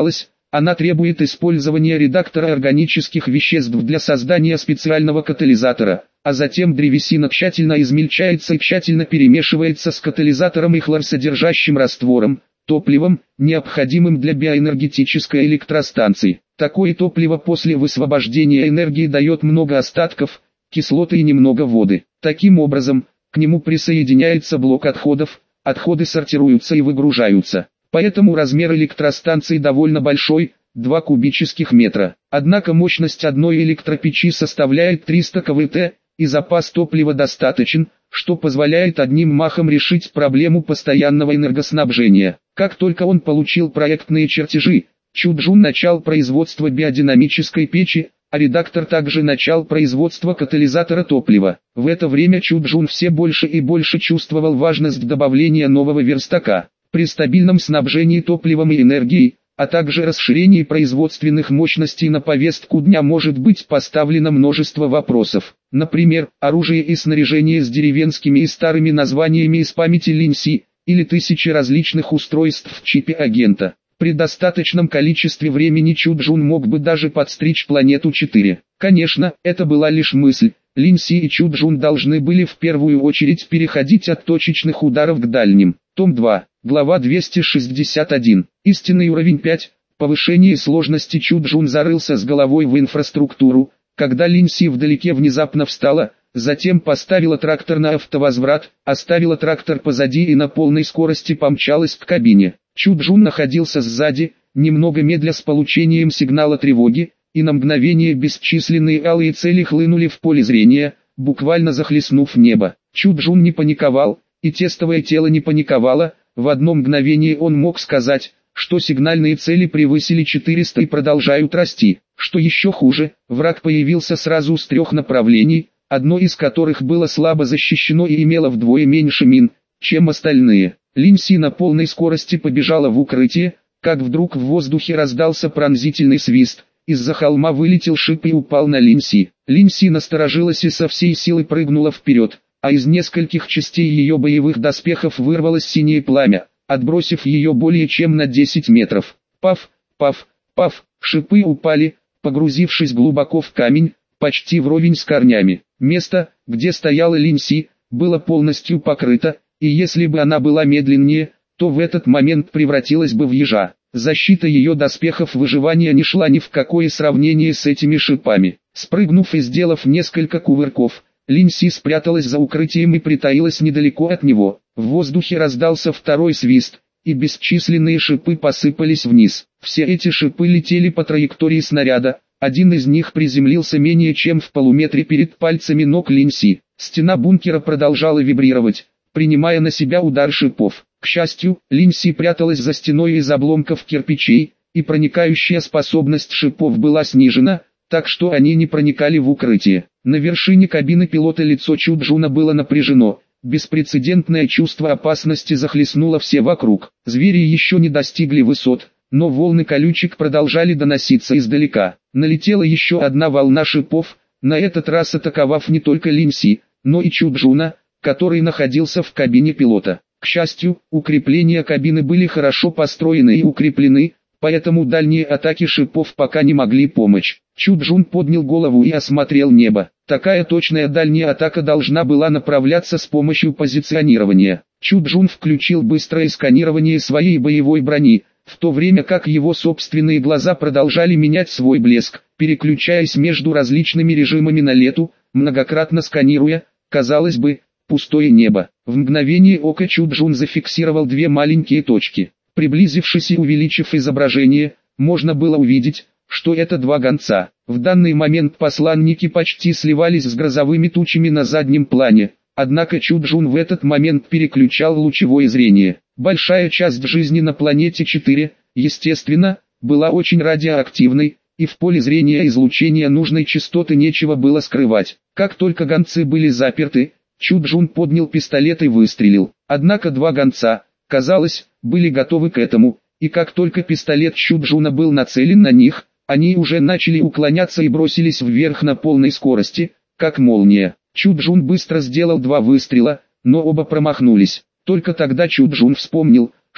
Она требует использования редактора органических веществ для создания специального катализатора, а затем древесина тщательно измельчается и тщательно перемешивается с катализатором и хлорсодержащим раствором, топливом, необходимым для биоэнергетической электростанции. Такое топливо после высвобождения энергии дает много остатков, кислоты и немного воды. Таким образом, к нему присоединяется блок отходов, отходы сортируются и выгружаются. Поэтому размер электростанции довольно большой, два кубических метра. Однако мощность одной электропечи составляет триста киловатт, и запас топлива достаточен, что позволяет одним махом решить проблему постоянного энергоснабжения. Как только он получил проектные чертежи, Чуджун начал производство биодинамической печи, а редактор также начал производство катализатора топлива. В это время Чуджун все больше и больше чувствовал важность добавления нового верстака. При стабильном снабжении топливом и энергией, а также расширении производственных мощностей на повестку дня может быть поставлено множество вопросов. Например, оружие и снаряжение с деревенскими и старыми названиями из памяти Линси, или тысячи различных устройств в чипе агента. При достаточном количестве времени Чуджун мог бы даже подстричь планету четыре. Конечно, это была лишь мысль. Линси и Чуджун должны были в первую очередь переходить от точечных ударов к дальним. Том два, глава двести шестьдесят один. Истинный уровень пять. Повышение сложности. Чуджун зарылся с головой в инфраструктуру, когда Линси вдалеке внезапно встала, затем поставила трактор на автовозврат, оставила трактор позади и на полной скорости помчалась к кабине. Чуджун находился сзади, немного медля с получением сигнала тревоги, и на мгновение бесчисленные алые цели хлынули в поле зрения, буквально захлестнув небо. Чуджун не паниковал, и тестовое тело не паниковало. В одно мгновение он мог сказать, что сигнальные цели превысили четыреста и продолжают расти. Что еще хуже, враг появился сразу с трех направлений, одно из которых было слабо защищено и имело вдвое меньше мин, чем остальные. Линси на полной скорости побежала в укрытие, как вдруг в воздухе раздался пронзительный свист. Из-за холма вылетел шип и упал на Линси. Линси насторожилась и со всей силы прыгнула вперед, а из нескольких частей ее боевых доспехов вырвалось синее пламя, отбросив ее более чем на десять метров. Паф, паф, паф, шипы упали, погрузившись глубоко в камень, почти вровень с корнями. Место, где стояла Линси, было полностью покрыто, и если бы она была медленнее, то в этот момент превратилась бы в ежа. Защита ее доспехов выживания не шла ни в какое сравнение с этими шипами. Спрыгнув и сделав несколько кувырков, Линси спряталась за укрытием и притаилась недалеко от него. В воздухе раздался второй свист, и бесчисленные шипы посыпались вниз. Все эти шипы летели по траектории снаряда, один из них приземлился менее чем в полуметре перед пальцами ног Линси. Стена бункера продолжала вибрировать, принимая на себя удар шипов. К счастью, Линси пряталась за стеной из обломков кирпичей, и проникающая способность шипов была снижена, так что они не проникали в укрытие. На вершине кабины пилота лицо Чуджуна было напряжено, беспрецедентное чувство опасности захлестнуло все вокруг. Звери еще не достигли высот, но волны колючек продолжали доноситься издалека. Налетела еще одна волна шипов, на этот раз атаковав не только Линси, но и Чуджуна, который находился в кабине пилота. К счастью, укрепления кабины были хорошо построены и укреплены, поэтому дальние атаки шипов пока не могли помочь. Чуджун поднял голову и осмотрел небо. Такая точная дальняя атака должна была направляться с помощью позиционирования. Чуджун включил быстрое сканирование своей боевой брони, в то время как его собственные глаза продолжали менять свой блеск, переключаясь между различными режимами на лету, многократно сканируя, казалось бы, пустое небо. В мгновение ока Чуджун зафиксировал две маленькие точки. Приблизившись и увеличив изображение, можно было увидеть, что это два гонца. В данный момент посланники почти сливались с грозовыми тучами на заднем плане, однако Чуджун в этот момент переключал лучевое зрение. Большая часть жизни на планете четыре, естественно, была очень радиоактивной, и в поле зрения излучения нужной частоты нечего было скрывать. Как только гонцы были заперты, Чуджун поднял пистолет и выстрелил. Однако два гонца, казалось, были готовы к этому, и как только пистолет Чуджуна был нацелен на них, они уже начали уклоняться и бросились вверх на полной скорости, как молния. Чуджун быстро сделал два выстрела, но оба промахнулись. Только тогда Чуджун вспомнил,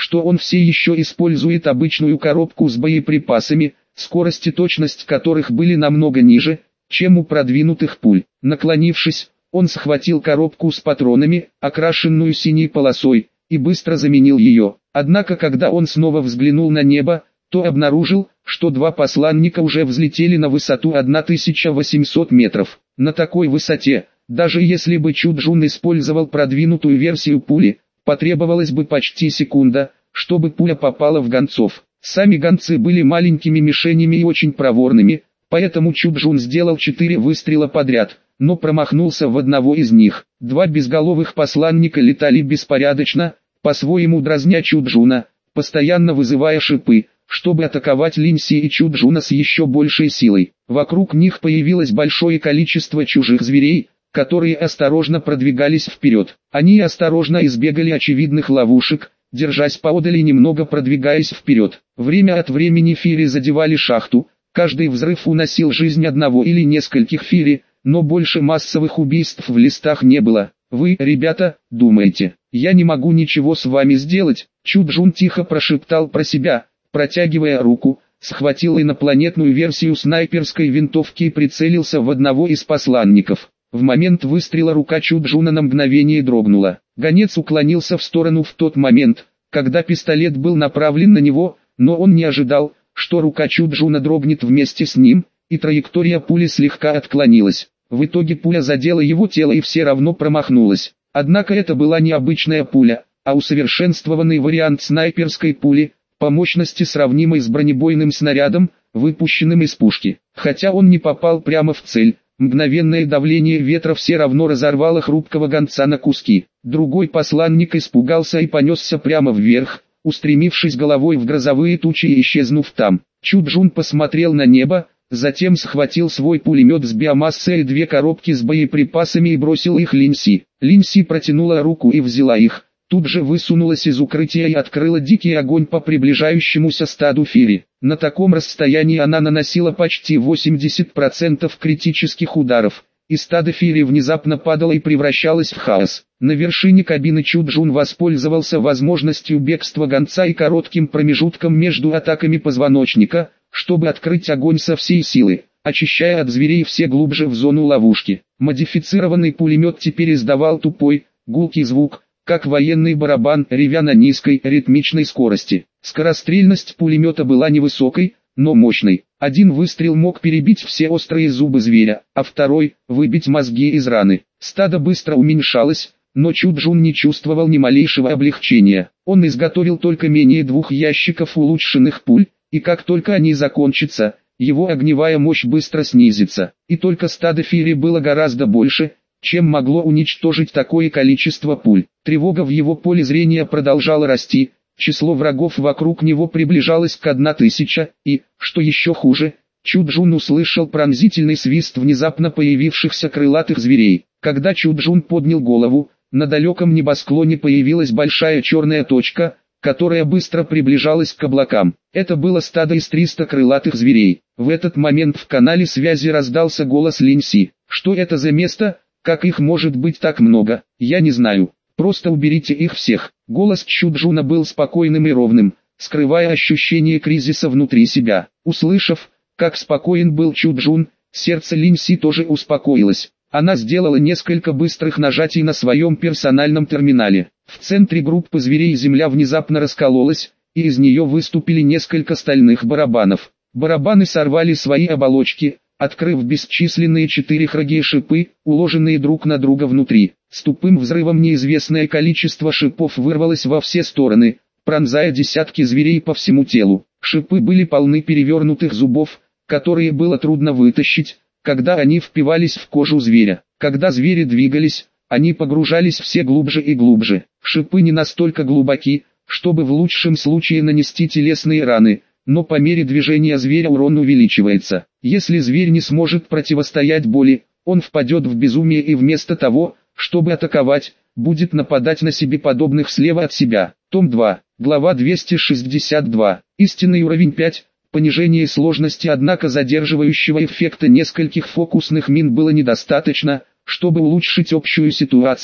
что он все еще использует обычную коробку с боеприпасами, скорость и точность которых были намного ниже, чем у продвинутых пуль. Наклонившись, он схватил коробку с патронами, окрашенную синей полосой, и быстро заменил ее. Однако когда он снова взглянул на небо, то обнаружил, что два посланника уже взлетели на высоту тысяча восемьсот метров. На такой высоте, даже если бы Чуджун использовал продвинутую версию пули, потребовалась бы почти секунда, чтобы пуля попала в гонцов. Сами гонцы были маленькими мишенями и очень проворными, поэтому Чуджун сделал четыре выстрела подряд, но промахнулся в одного из них. Два безголовых посланника летали беспорядочно, по-своему дразня Чуджуна, постоянно вызывая шипы, чтобы атаковать Линси и Чуджуна с еще большей силой. Вокруг них появилось большое количество чужих зверей, которые осторожно продвигались вперед. Они осторожно избегали очевидных ловушек, держась поодаль и немного продвигаясь вперед. Время от времени фири задевали шахту, каждый взрыв уносил жизнь одного или нескольких фири, но больше массовых убийств в листах не было. «Вы, ребята, думаете, я не могу ничего с вами сделать?» Чуджун тихо прошептал про себя, протягивая руку, схватил инопланетную версию снайперской винтовки и прицелился в одного из посланников. В момент выстрела рука Чуджуна на мгновение дрогнула. Гонец уклонился в сторону в тот момент, когда пистолет был направлен на него, но он не ожидал, что рука Чуджуна дрогнет вместе с ним, и траектория пули слегка отклонилась. В итоге пуля задела его тело и все равно промахнулась. Однако это была не обычная пуля, а усовершенствованный вариант снайперской пули, по мощности сравнимой с бронебойным снарядом, выпущенным из пушки. Хотя он не попал прямо в цель, мгновенное давление ветра все равно разорвало хрупкого гонца на куски. Другой посланник испугался и понесся прямо вверх, устремившись головой в грозовые тучи и исчезнув там. Чуджун посмотрел на небо, затем схватил свой пулемет с биомассой и две коробки с боеприпасами и бросил их Линси. Линси протянула руку и взяла их, тут же высунулась из укрытия и открыла дикий огонь по приближающемуся стаду фири. На таком расстоянии она наносила почти восемьдесят процентов критических ударов, и стадо фири внезапно падало и превращалось в хаос. На вершине кабины Чуджун воспользовался возможностью бегства гонца и коротким промежутком между атаками позвоночника, чтобы открыть огонь со всей силы, очищая от зверей все глубже в зону ловушки. Модифицированный пулемет теперь издавал тупой, гулкий звук, как военный барабан, ревя на низкой, ритмичной скорости. Скорострельность пулемета была невысокой, но мощной. Один выстрел мог перебить все острые зубы зверя, а второй – выбить мозги из раны. Стадо быстро уменьшалось, но Чуджун не чувствовал ни малейшего облегчения. Он изготовил только менее двух ящиков улучшенных пуль, и как только они закончатся, его огневая мощь быстро снизится. И только стадо фири было гораздо больше, чем могло уничтожить такое количество пуль. Тревога в его поле зрения продолжала расти, число врагов вокруг него приближалось к одной тысяче, и, что еще хуже, Чуджун услышал пронзительный свист внезапно появившихся крылатых зверей. Когда Чуджун поднял голову, на далеком небосклоне появилась большая черная точка, которая быстро приближалась к облакам. Это было стадо из трёхсот крылатых зверей. В этот момент в канале связи раздался голос Линси. «Что это за место? Как их может быть так много? Я не знаю. Просто уберите их всех». Голос Чуджуна был спокойным и ровным, скрывая ощущение кризиса внутри себя. Услышав, как спокоен был Чуджун, сердце Линси тоже успокоилось. Она сделала несколько быстрых нажатий на своем персональном терминале. В центре группы зверей земля внезапно раскололась, и из нее выступили несколько стальных барабанов. Барабаны сорвали свои оболочки, открыв бесчисленные четырехрогие шипы, уложенные друг на друга внутри. С тупым взрывом неизвестное количество шипов вырвалось во все стороны, пронзая десятки зверей по всему телу. Шипы были полны перевернутых зубов, которые было трудно вытащить, когда они впивались в кожу зверя. Когда звери двигались, они погружались все глубже и глубже. Шипы не настолько глубоки, чтобы в лучшем случае нанести телесные раны, но по мере движения зверя урон увеличивается. Если зверь не сможет противостоять боли, он впадет в безумие и вместо того, чтобы атаковать, будет нападать на себе подобных слева от себя. Том два, глава двести шестьдесят два. Истинный уровень пять. Понижение сложности, однако задерживающего эффекта нескольких фокусных мин было недостаточно, чтобы улучшить общую ситуацию,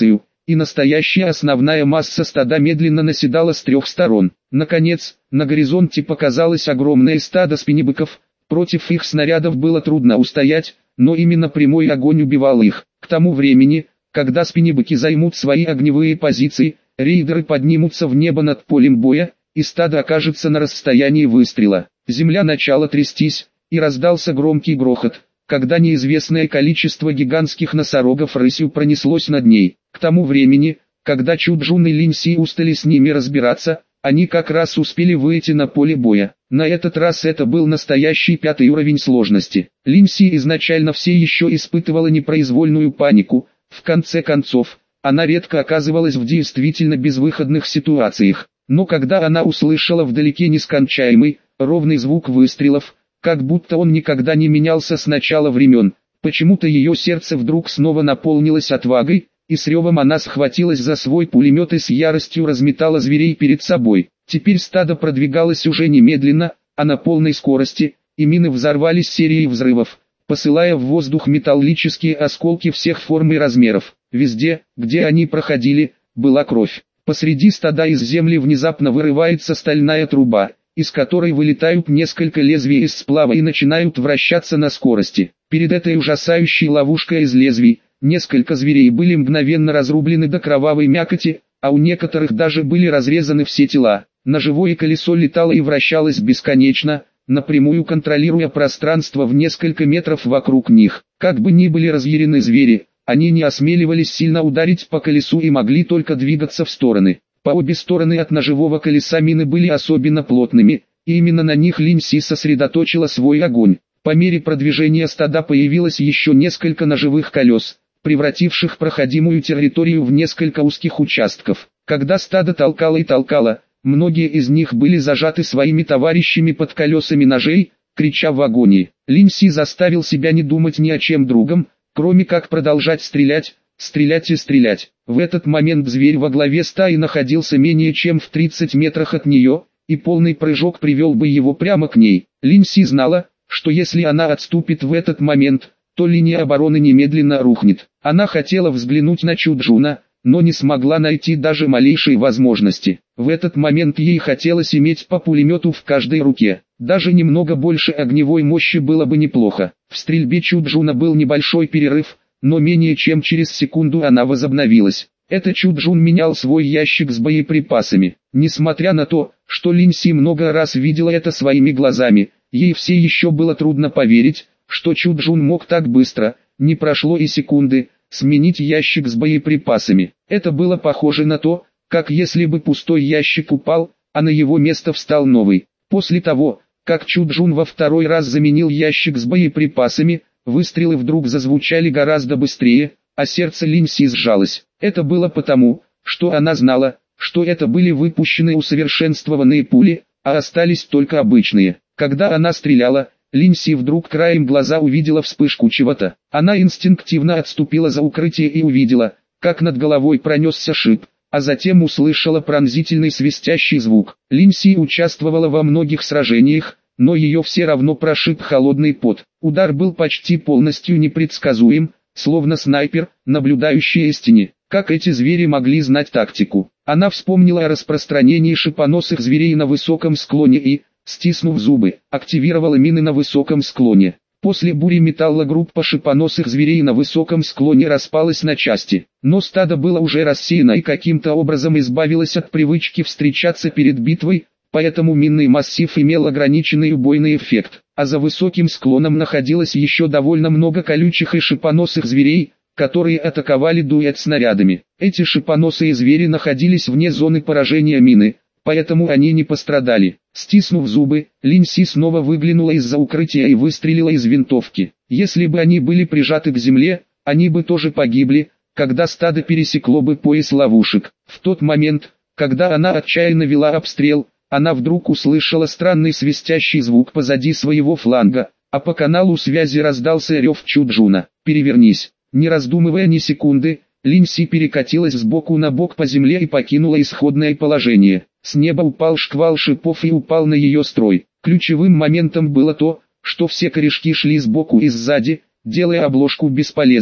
и настоящая основная масса стада медленно наседала с трех сторон. Наконец, на горизонте показалось огромное стадо спиннибыков. Против их снарядов было трудно устоять, но именно прямой огонь убивал их. К тому времени, когда спиннибыки займут свои огневые позиции, рейдеры поднимутся в небо над полем боя, и стадо окажется на расстоянии выстрела. Земля начала трястись, и раздался громкий грохот, когда неизвестное количество гигантских носорогов рысью пронеслось над ней. К тому времени, когда Чуджун и Линси устали с ними разбираться, они как раз успели выйти на поле боя. На этот раз это был настоящий пятый уровень сложности. Линси изначально все еще испытывала непроизвольную панику. В конце концов, она редко оказывалась в действительно безвыходных ситуациях. Но когда она услышала вдалеке нескончаемый, ровный звук выстрелов, как будто он никогда не менялся с начала времен, почему-то ее сердце вдруг снова наполнилось отвагой, и с ревом она схватилась за свой пулемет и с яростью разметала зверей перед собой. Теперь стадо продвигалось уже немедленно, а на полной скорости, и мины взорвались серией взрывов, посылая в воздух металлические осколки всех форм и размеров. Везде, где они проходили, была кровь. Посреди стада из земли внезапно вырывается стальная труба, из которой вылетают несколько лезвий из сплава и начинают вращаться на скорости. Перед этой ужасающей ловушкой из лезвий, несколько зверей были мгновенно разрублены до кровавой мякоти, а у некоторых даже были разрезаны все тела. Ножевое колесо летало и вращалось бесконечно, напрямую контролируя пространство в несколько метров вокруг них. Как бы ни были разъярены звери, они не осмеливались сильно ударить по колесу и могли только двигаться в стороны. По обе стороны от ножевого колеса мины были особенно плотными, и именно на них Линси сосредоточила свой огонь. По мере продвижения стада появилось еще несколько ножевых колес, превративших проходимую территорию в несколько узких участков. Когда стадо толкало и толкало, многие из них были зажаты своими товарищами под колесами ножей, крича в агонии. Линси заставил себя не думать ни о чем другом, кроме как продолжать стрелять, стрелять и стрелять. В этот момент зверь во главе стаи находился менее чем в тридцати метрах от нее, и полный прыжок привел бы его прямо к ней. Линси знала, что если она отступит в этот момент, то линия обороны немедленно рухнет. Она хотела взглянуть на Чуджуна, но не смогла найти даже малейшей возможности. В этот момент ей хотелось иметь по пулемету в каждой руке. Даже немного больше огневой мощи было бы неплохо. В стрельбе Чуджуна был небольшой перерыв, но менее чем через секунду она возобновилась. Это Чуджун менял свой ящик с боеприпасами. Несмотря на то, что Линси много раз видела это своими глазами, ей все еще было трудно поверить, что Чуджун мог так быстро, не прошло и секунды, сменить ящик с боеприпасами. Это было похоже на то, как если бы пустой ящик упал, а на его место встал новый. После того, как Чуджун во второй раз заменил ящик с боеприпасами, выстрелы вдруг зазвучали гораздо быстрее, а сердце Линси сжалось. Это было потому, что она знала, что это были выпущенные усовершенствованные пули, а остались только обычные. Когда она стреляла, Линси вдруг краем глаза увидела вспышку чего-то. Она инстинктивно отступила за укрытие и увидела, как над головой пронесся шип, а затем услышала пронзительный свистящий звук. Линси участвовала во многих сражениях, но ее все равно прошиб холодный пот. Удар был почти полностью непредсказуем, словно снайпер, наблюдающий из тени. Как эти звери могли знать тактику? Она вспомнила о распространении шипоносых зверей на высоком склоне и, стиснув зубы, активировала мины на высоком склоне. После бури металла группа шипоносых зверей на высоком склоне распалась на части. Но стадо было уже рассеяно и каким-то образом избавилось от привычки встречаться перед битвой, поэтому минный массив имел ограниченный убойный эффект. А за высоким склоном находилось еще довольно много колючих и шипоносых зверей, которые атаковали дуэт снарядами. Эти шипоносые звери находились вне зоны поражения мины, поэтому они не пострадали. Стиснув зубы, Линси снова выглянула из-за укрытия и выстрелила из винтовки. Если бы они были прижаты к земле, они бы тоже погибли, когда стадо пересекло бы пояс ловушек. В тот момент, когда она отчаянно вела обстрел, она вдруг услышала странный свистящий звук позади своего фланга, а по каналу связи раздался рев Чуджуна. «Перевернись!» Не раздумывая ни секунды, Линси перекатилась сбоку на бок по земле и покинула исходное положение. С неба упал шквал шипов и упал на ее строй. Ключевым моментом было то, что все корешки шли сбоку и сзади, делая обложку бесполезной.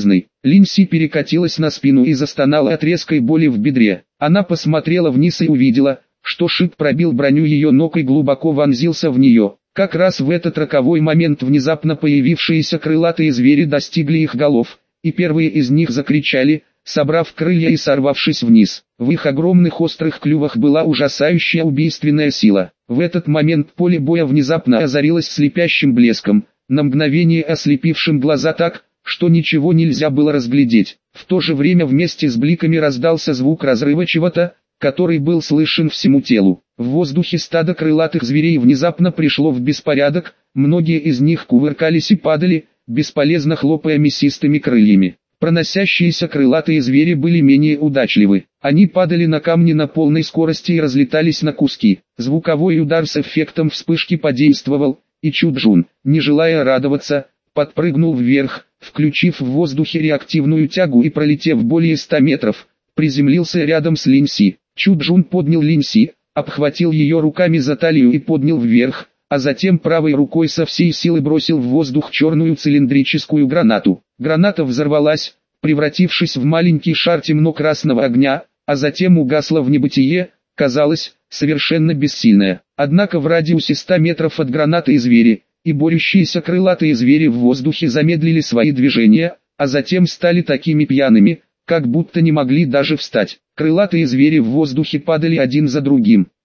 Линси перекатилась на спину и застонала от резкой боли в бедре. Она посмотрела вниз и увидела, что шип пробил броню ее ног и глубоко вонзился в нее. Как раз в этот роковой момент внезапно появившиеся крылатые звери достигли их голов, и первые из них закричали, собрав крылья и сорвавшись вниз. В их огромных острых клювах была ужасающая убийственная сила. В этот момент поле боя внезапно озарилось слепящим блеском, на мгновение ослепившим глаза так, что ничего нельзя было разглядеть. В то же время вместе с бликами раздался звук разрыва чего-то, который был слышен всему телу. В воздухе стадо крылатых зверей внезапно пришло в беспорядок, многие из них кувыркались и падали, бесполезно хлопая мясистыми крыльями. Проносящиеся крылатые звери были менее удачливы. Они падали на камни на полной скорости и разлетались на куски. Звуковой удар с эффектом вспышки подействовал, и Чуджун, не желая радоваться, подпрыгнул вверх, включив в воздухе реактивную тягу и пролетев более ста метров, приземлился рядом с Линси. Чуджун поднял Линси, обхватил ее руками за талию и поднял вверх, а затем правой рукой со всей силы бросил в воздух черную цилиндрическую гранату. Граната взорвалась, превратившись в маленький шар темно-красного огня, а затем угасла в небытие, казалось, совершенно бессильная. Однако в радиусе ста метров от гранаты и звери, и борющиеся крылатые звери в воздухе замедлили свои движения, а затем стали такими пьяными, как будто не могли даже встать. Крылатые звери в воздухе падали один за другим.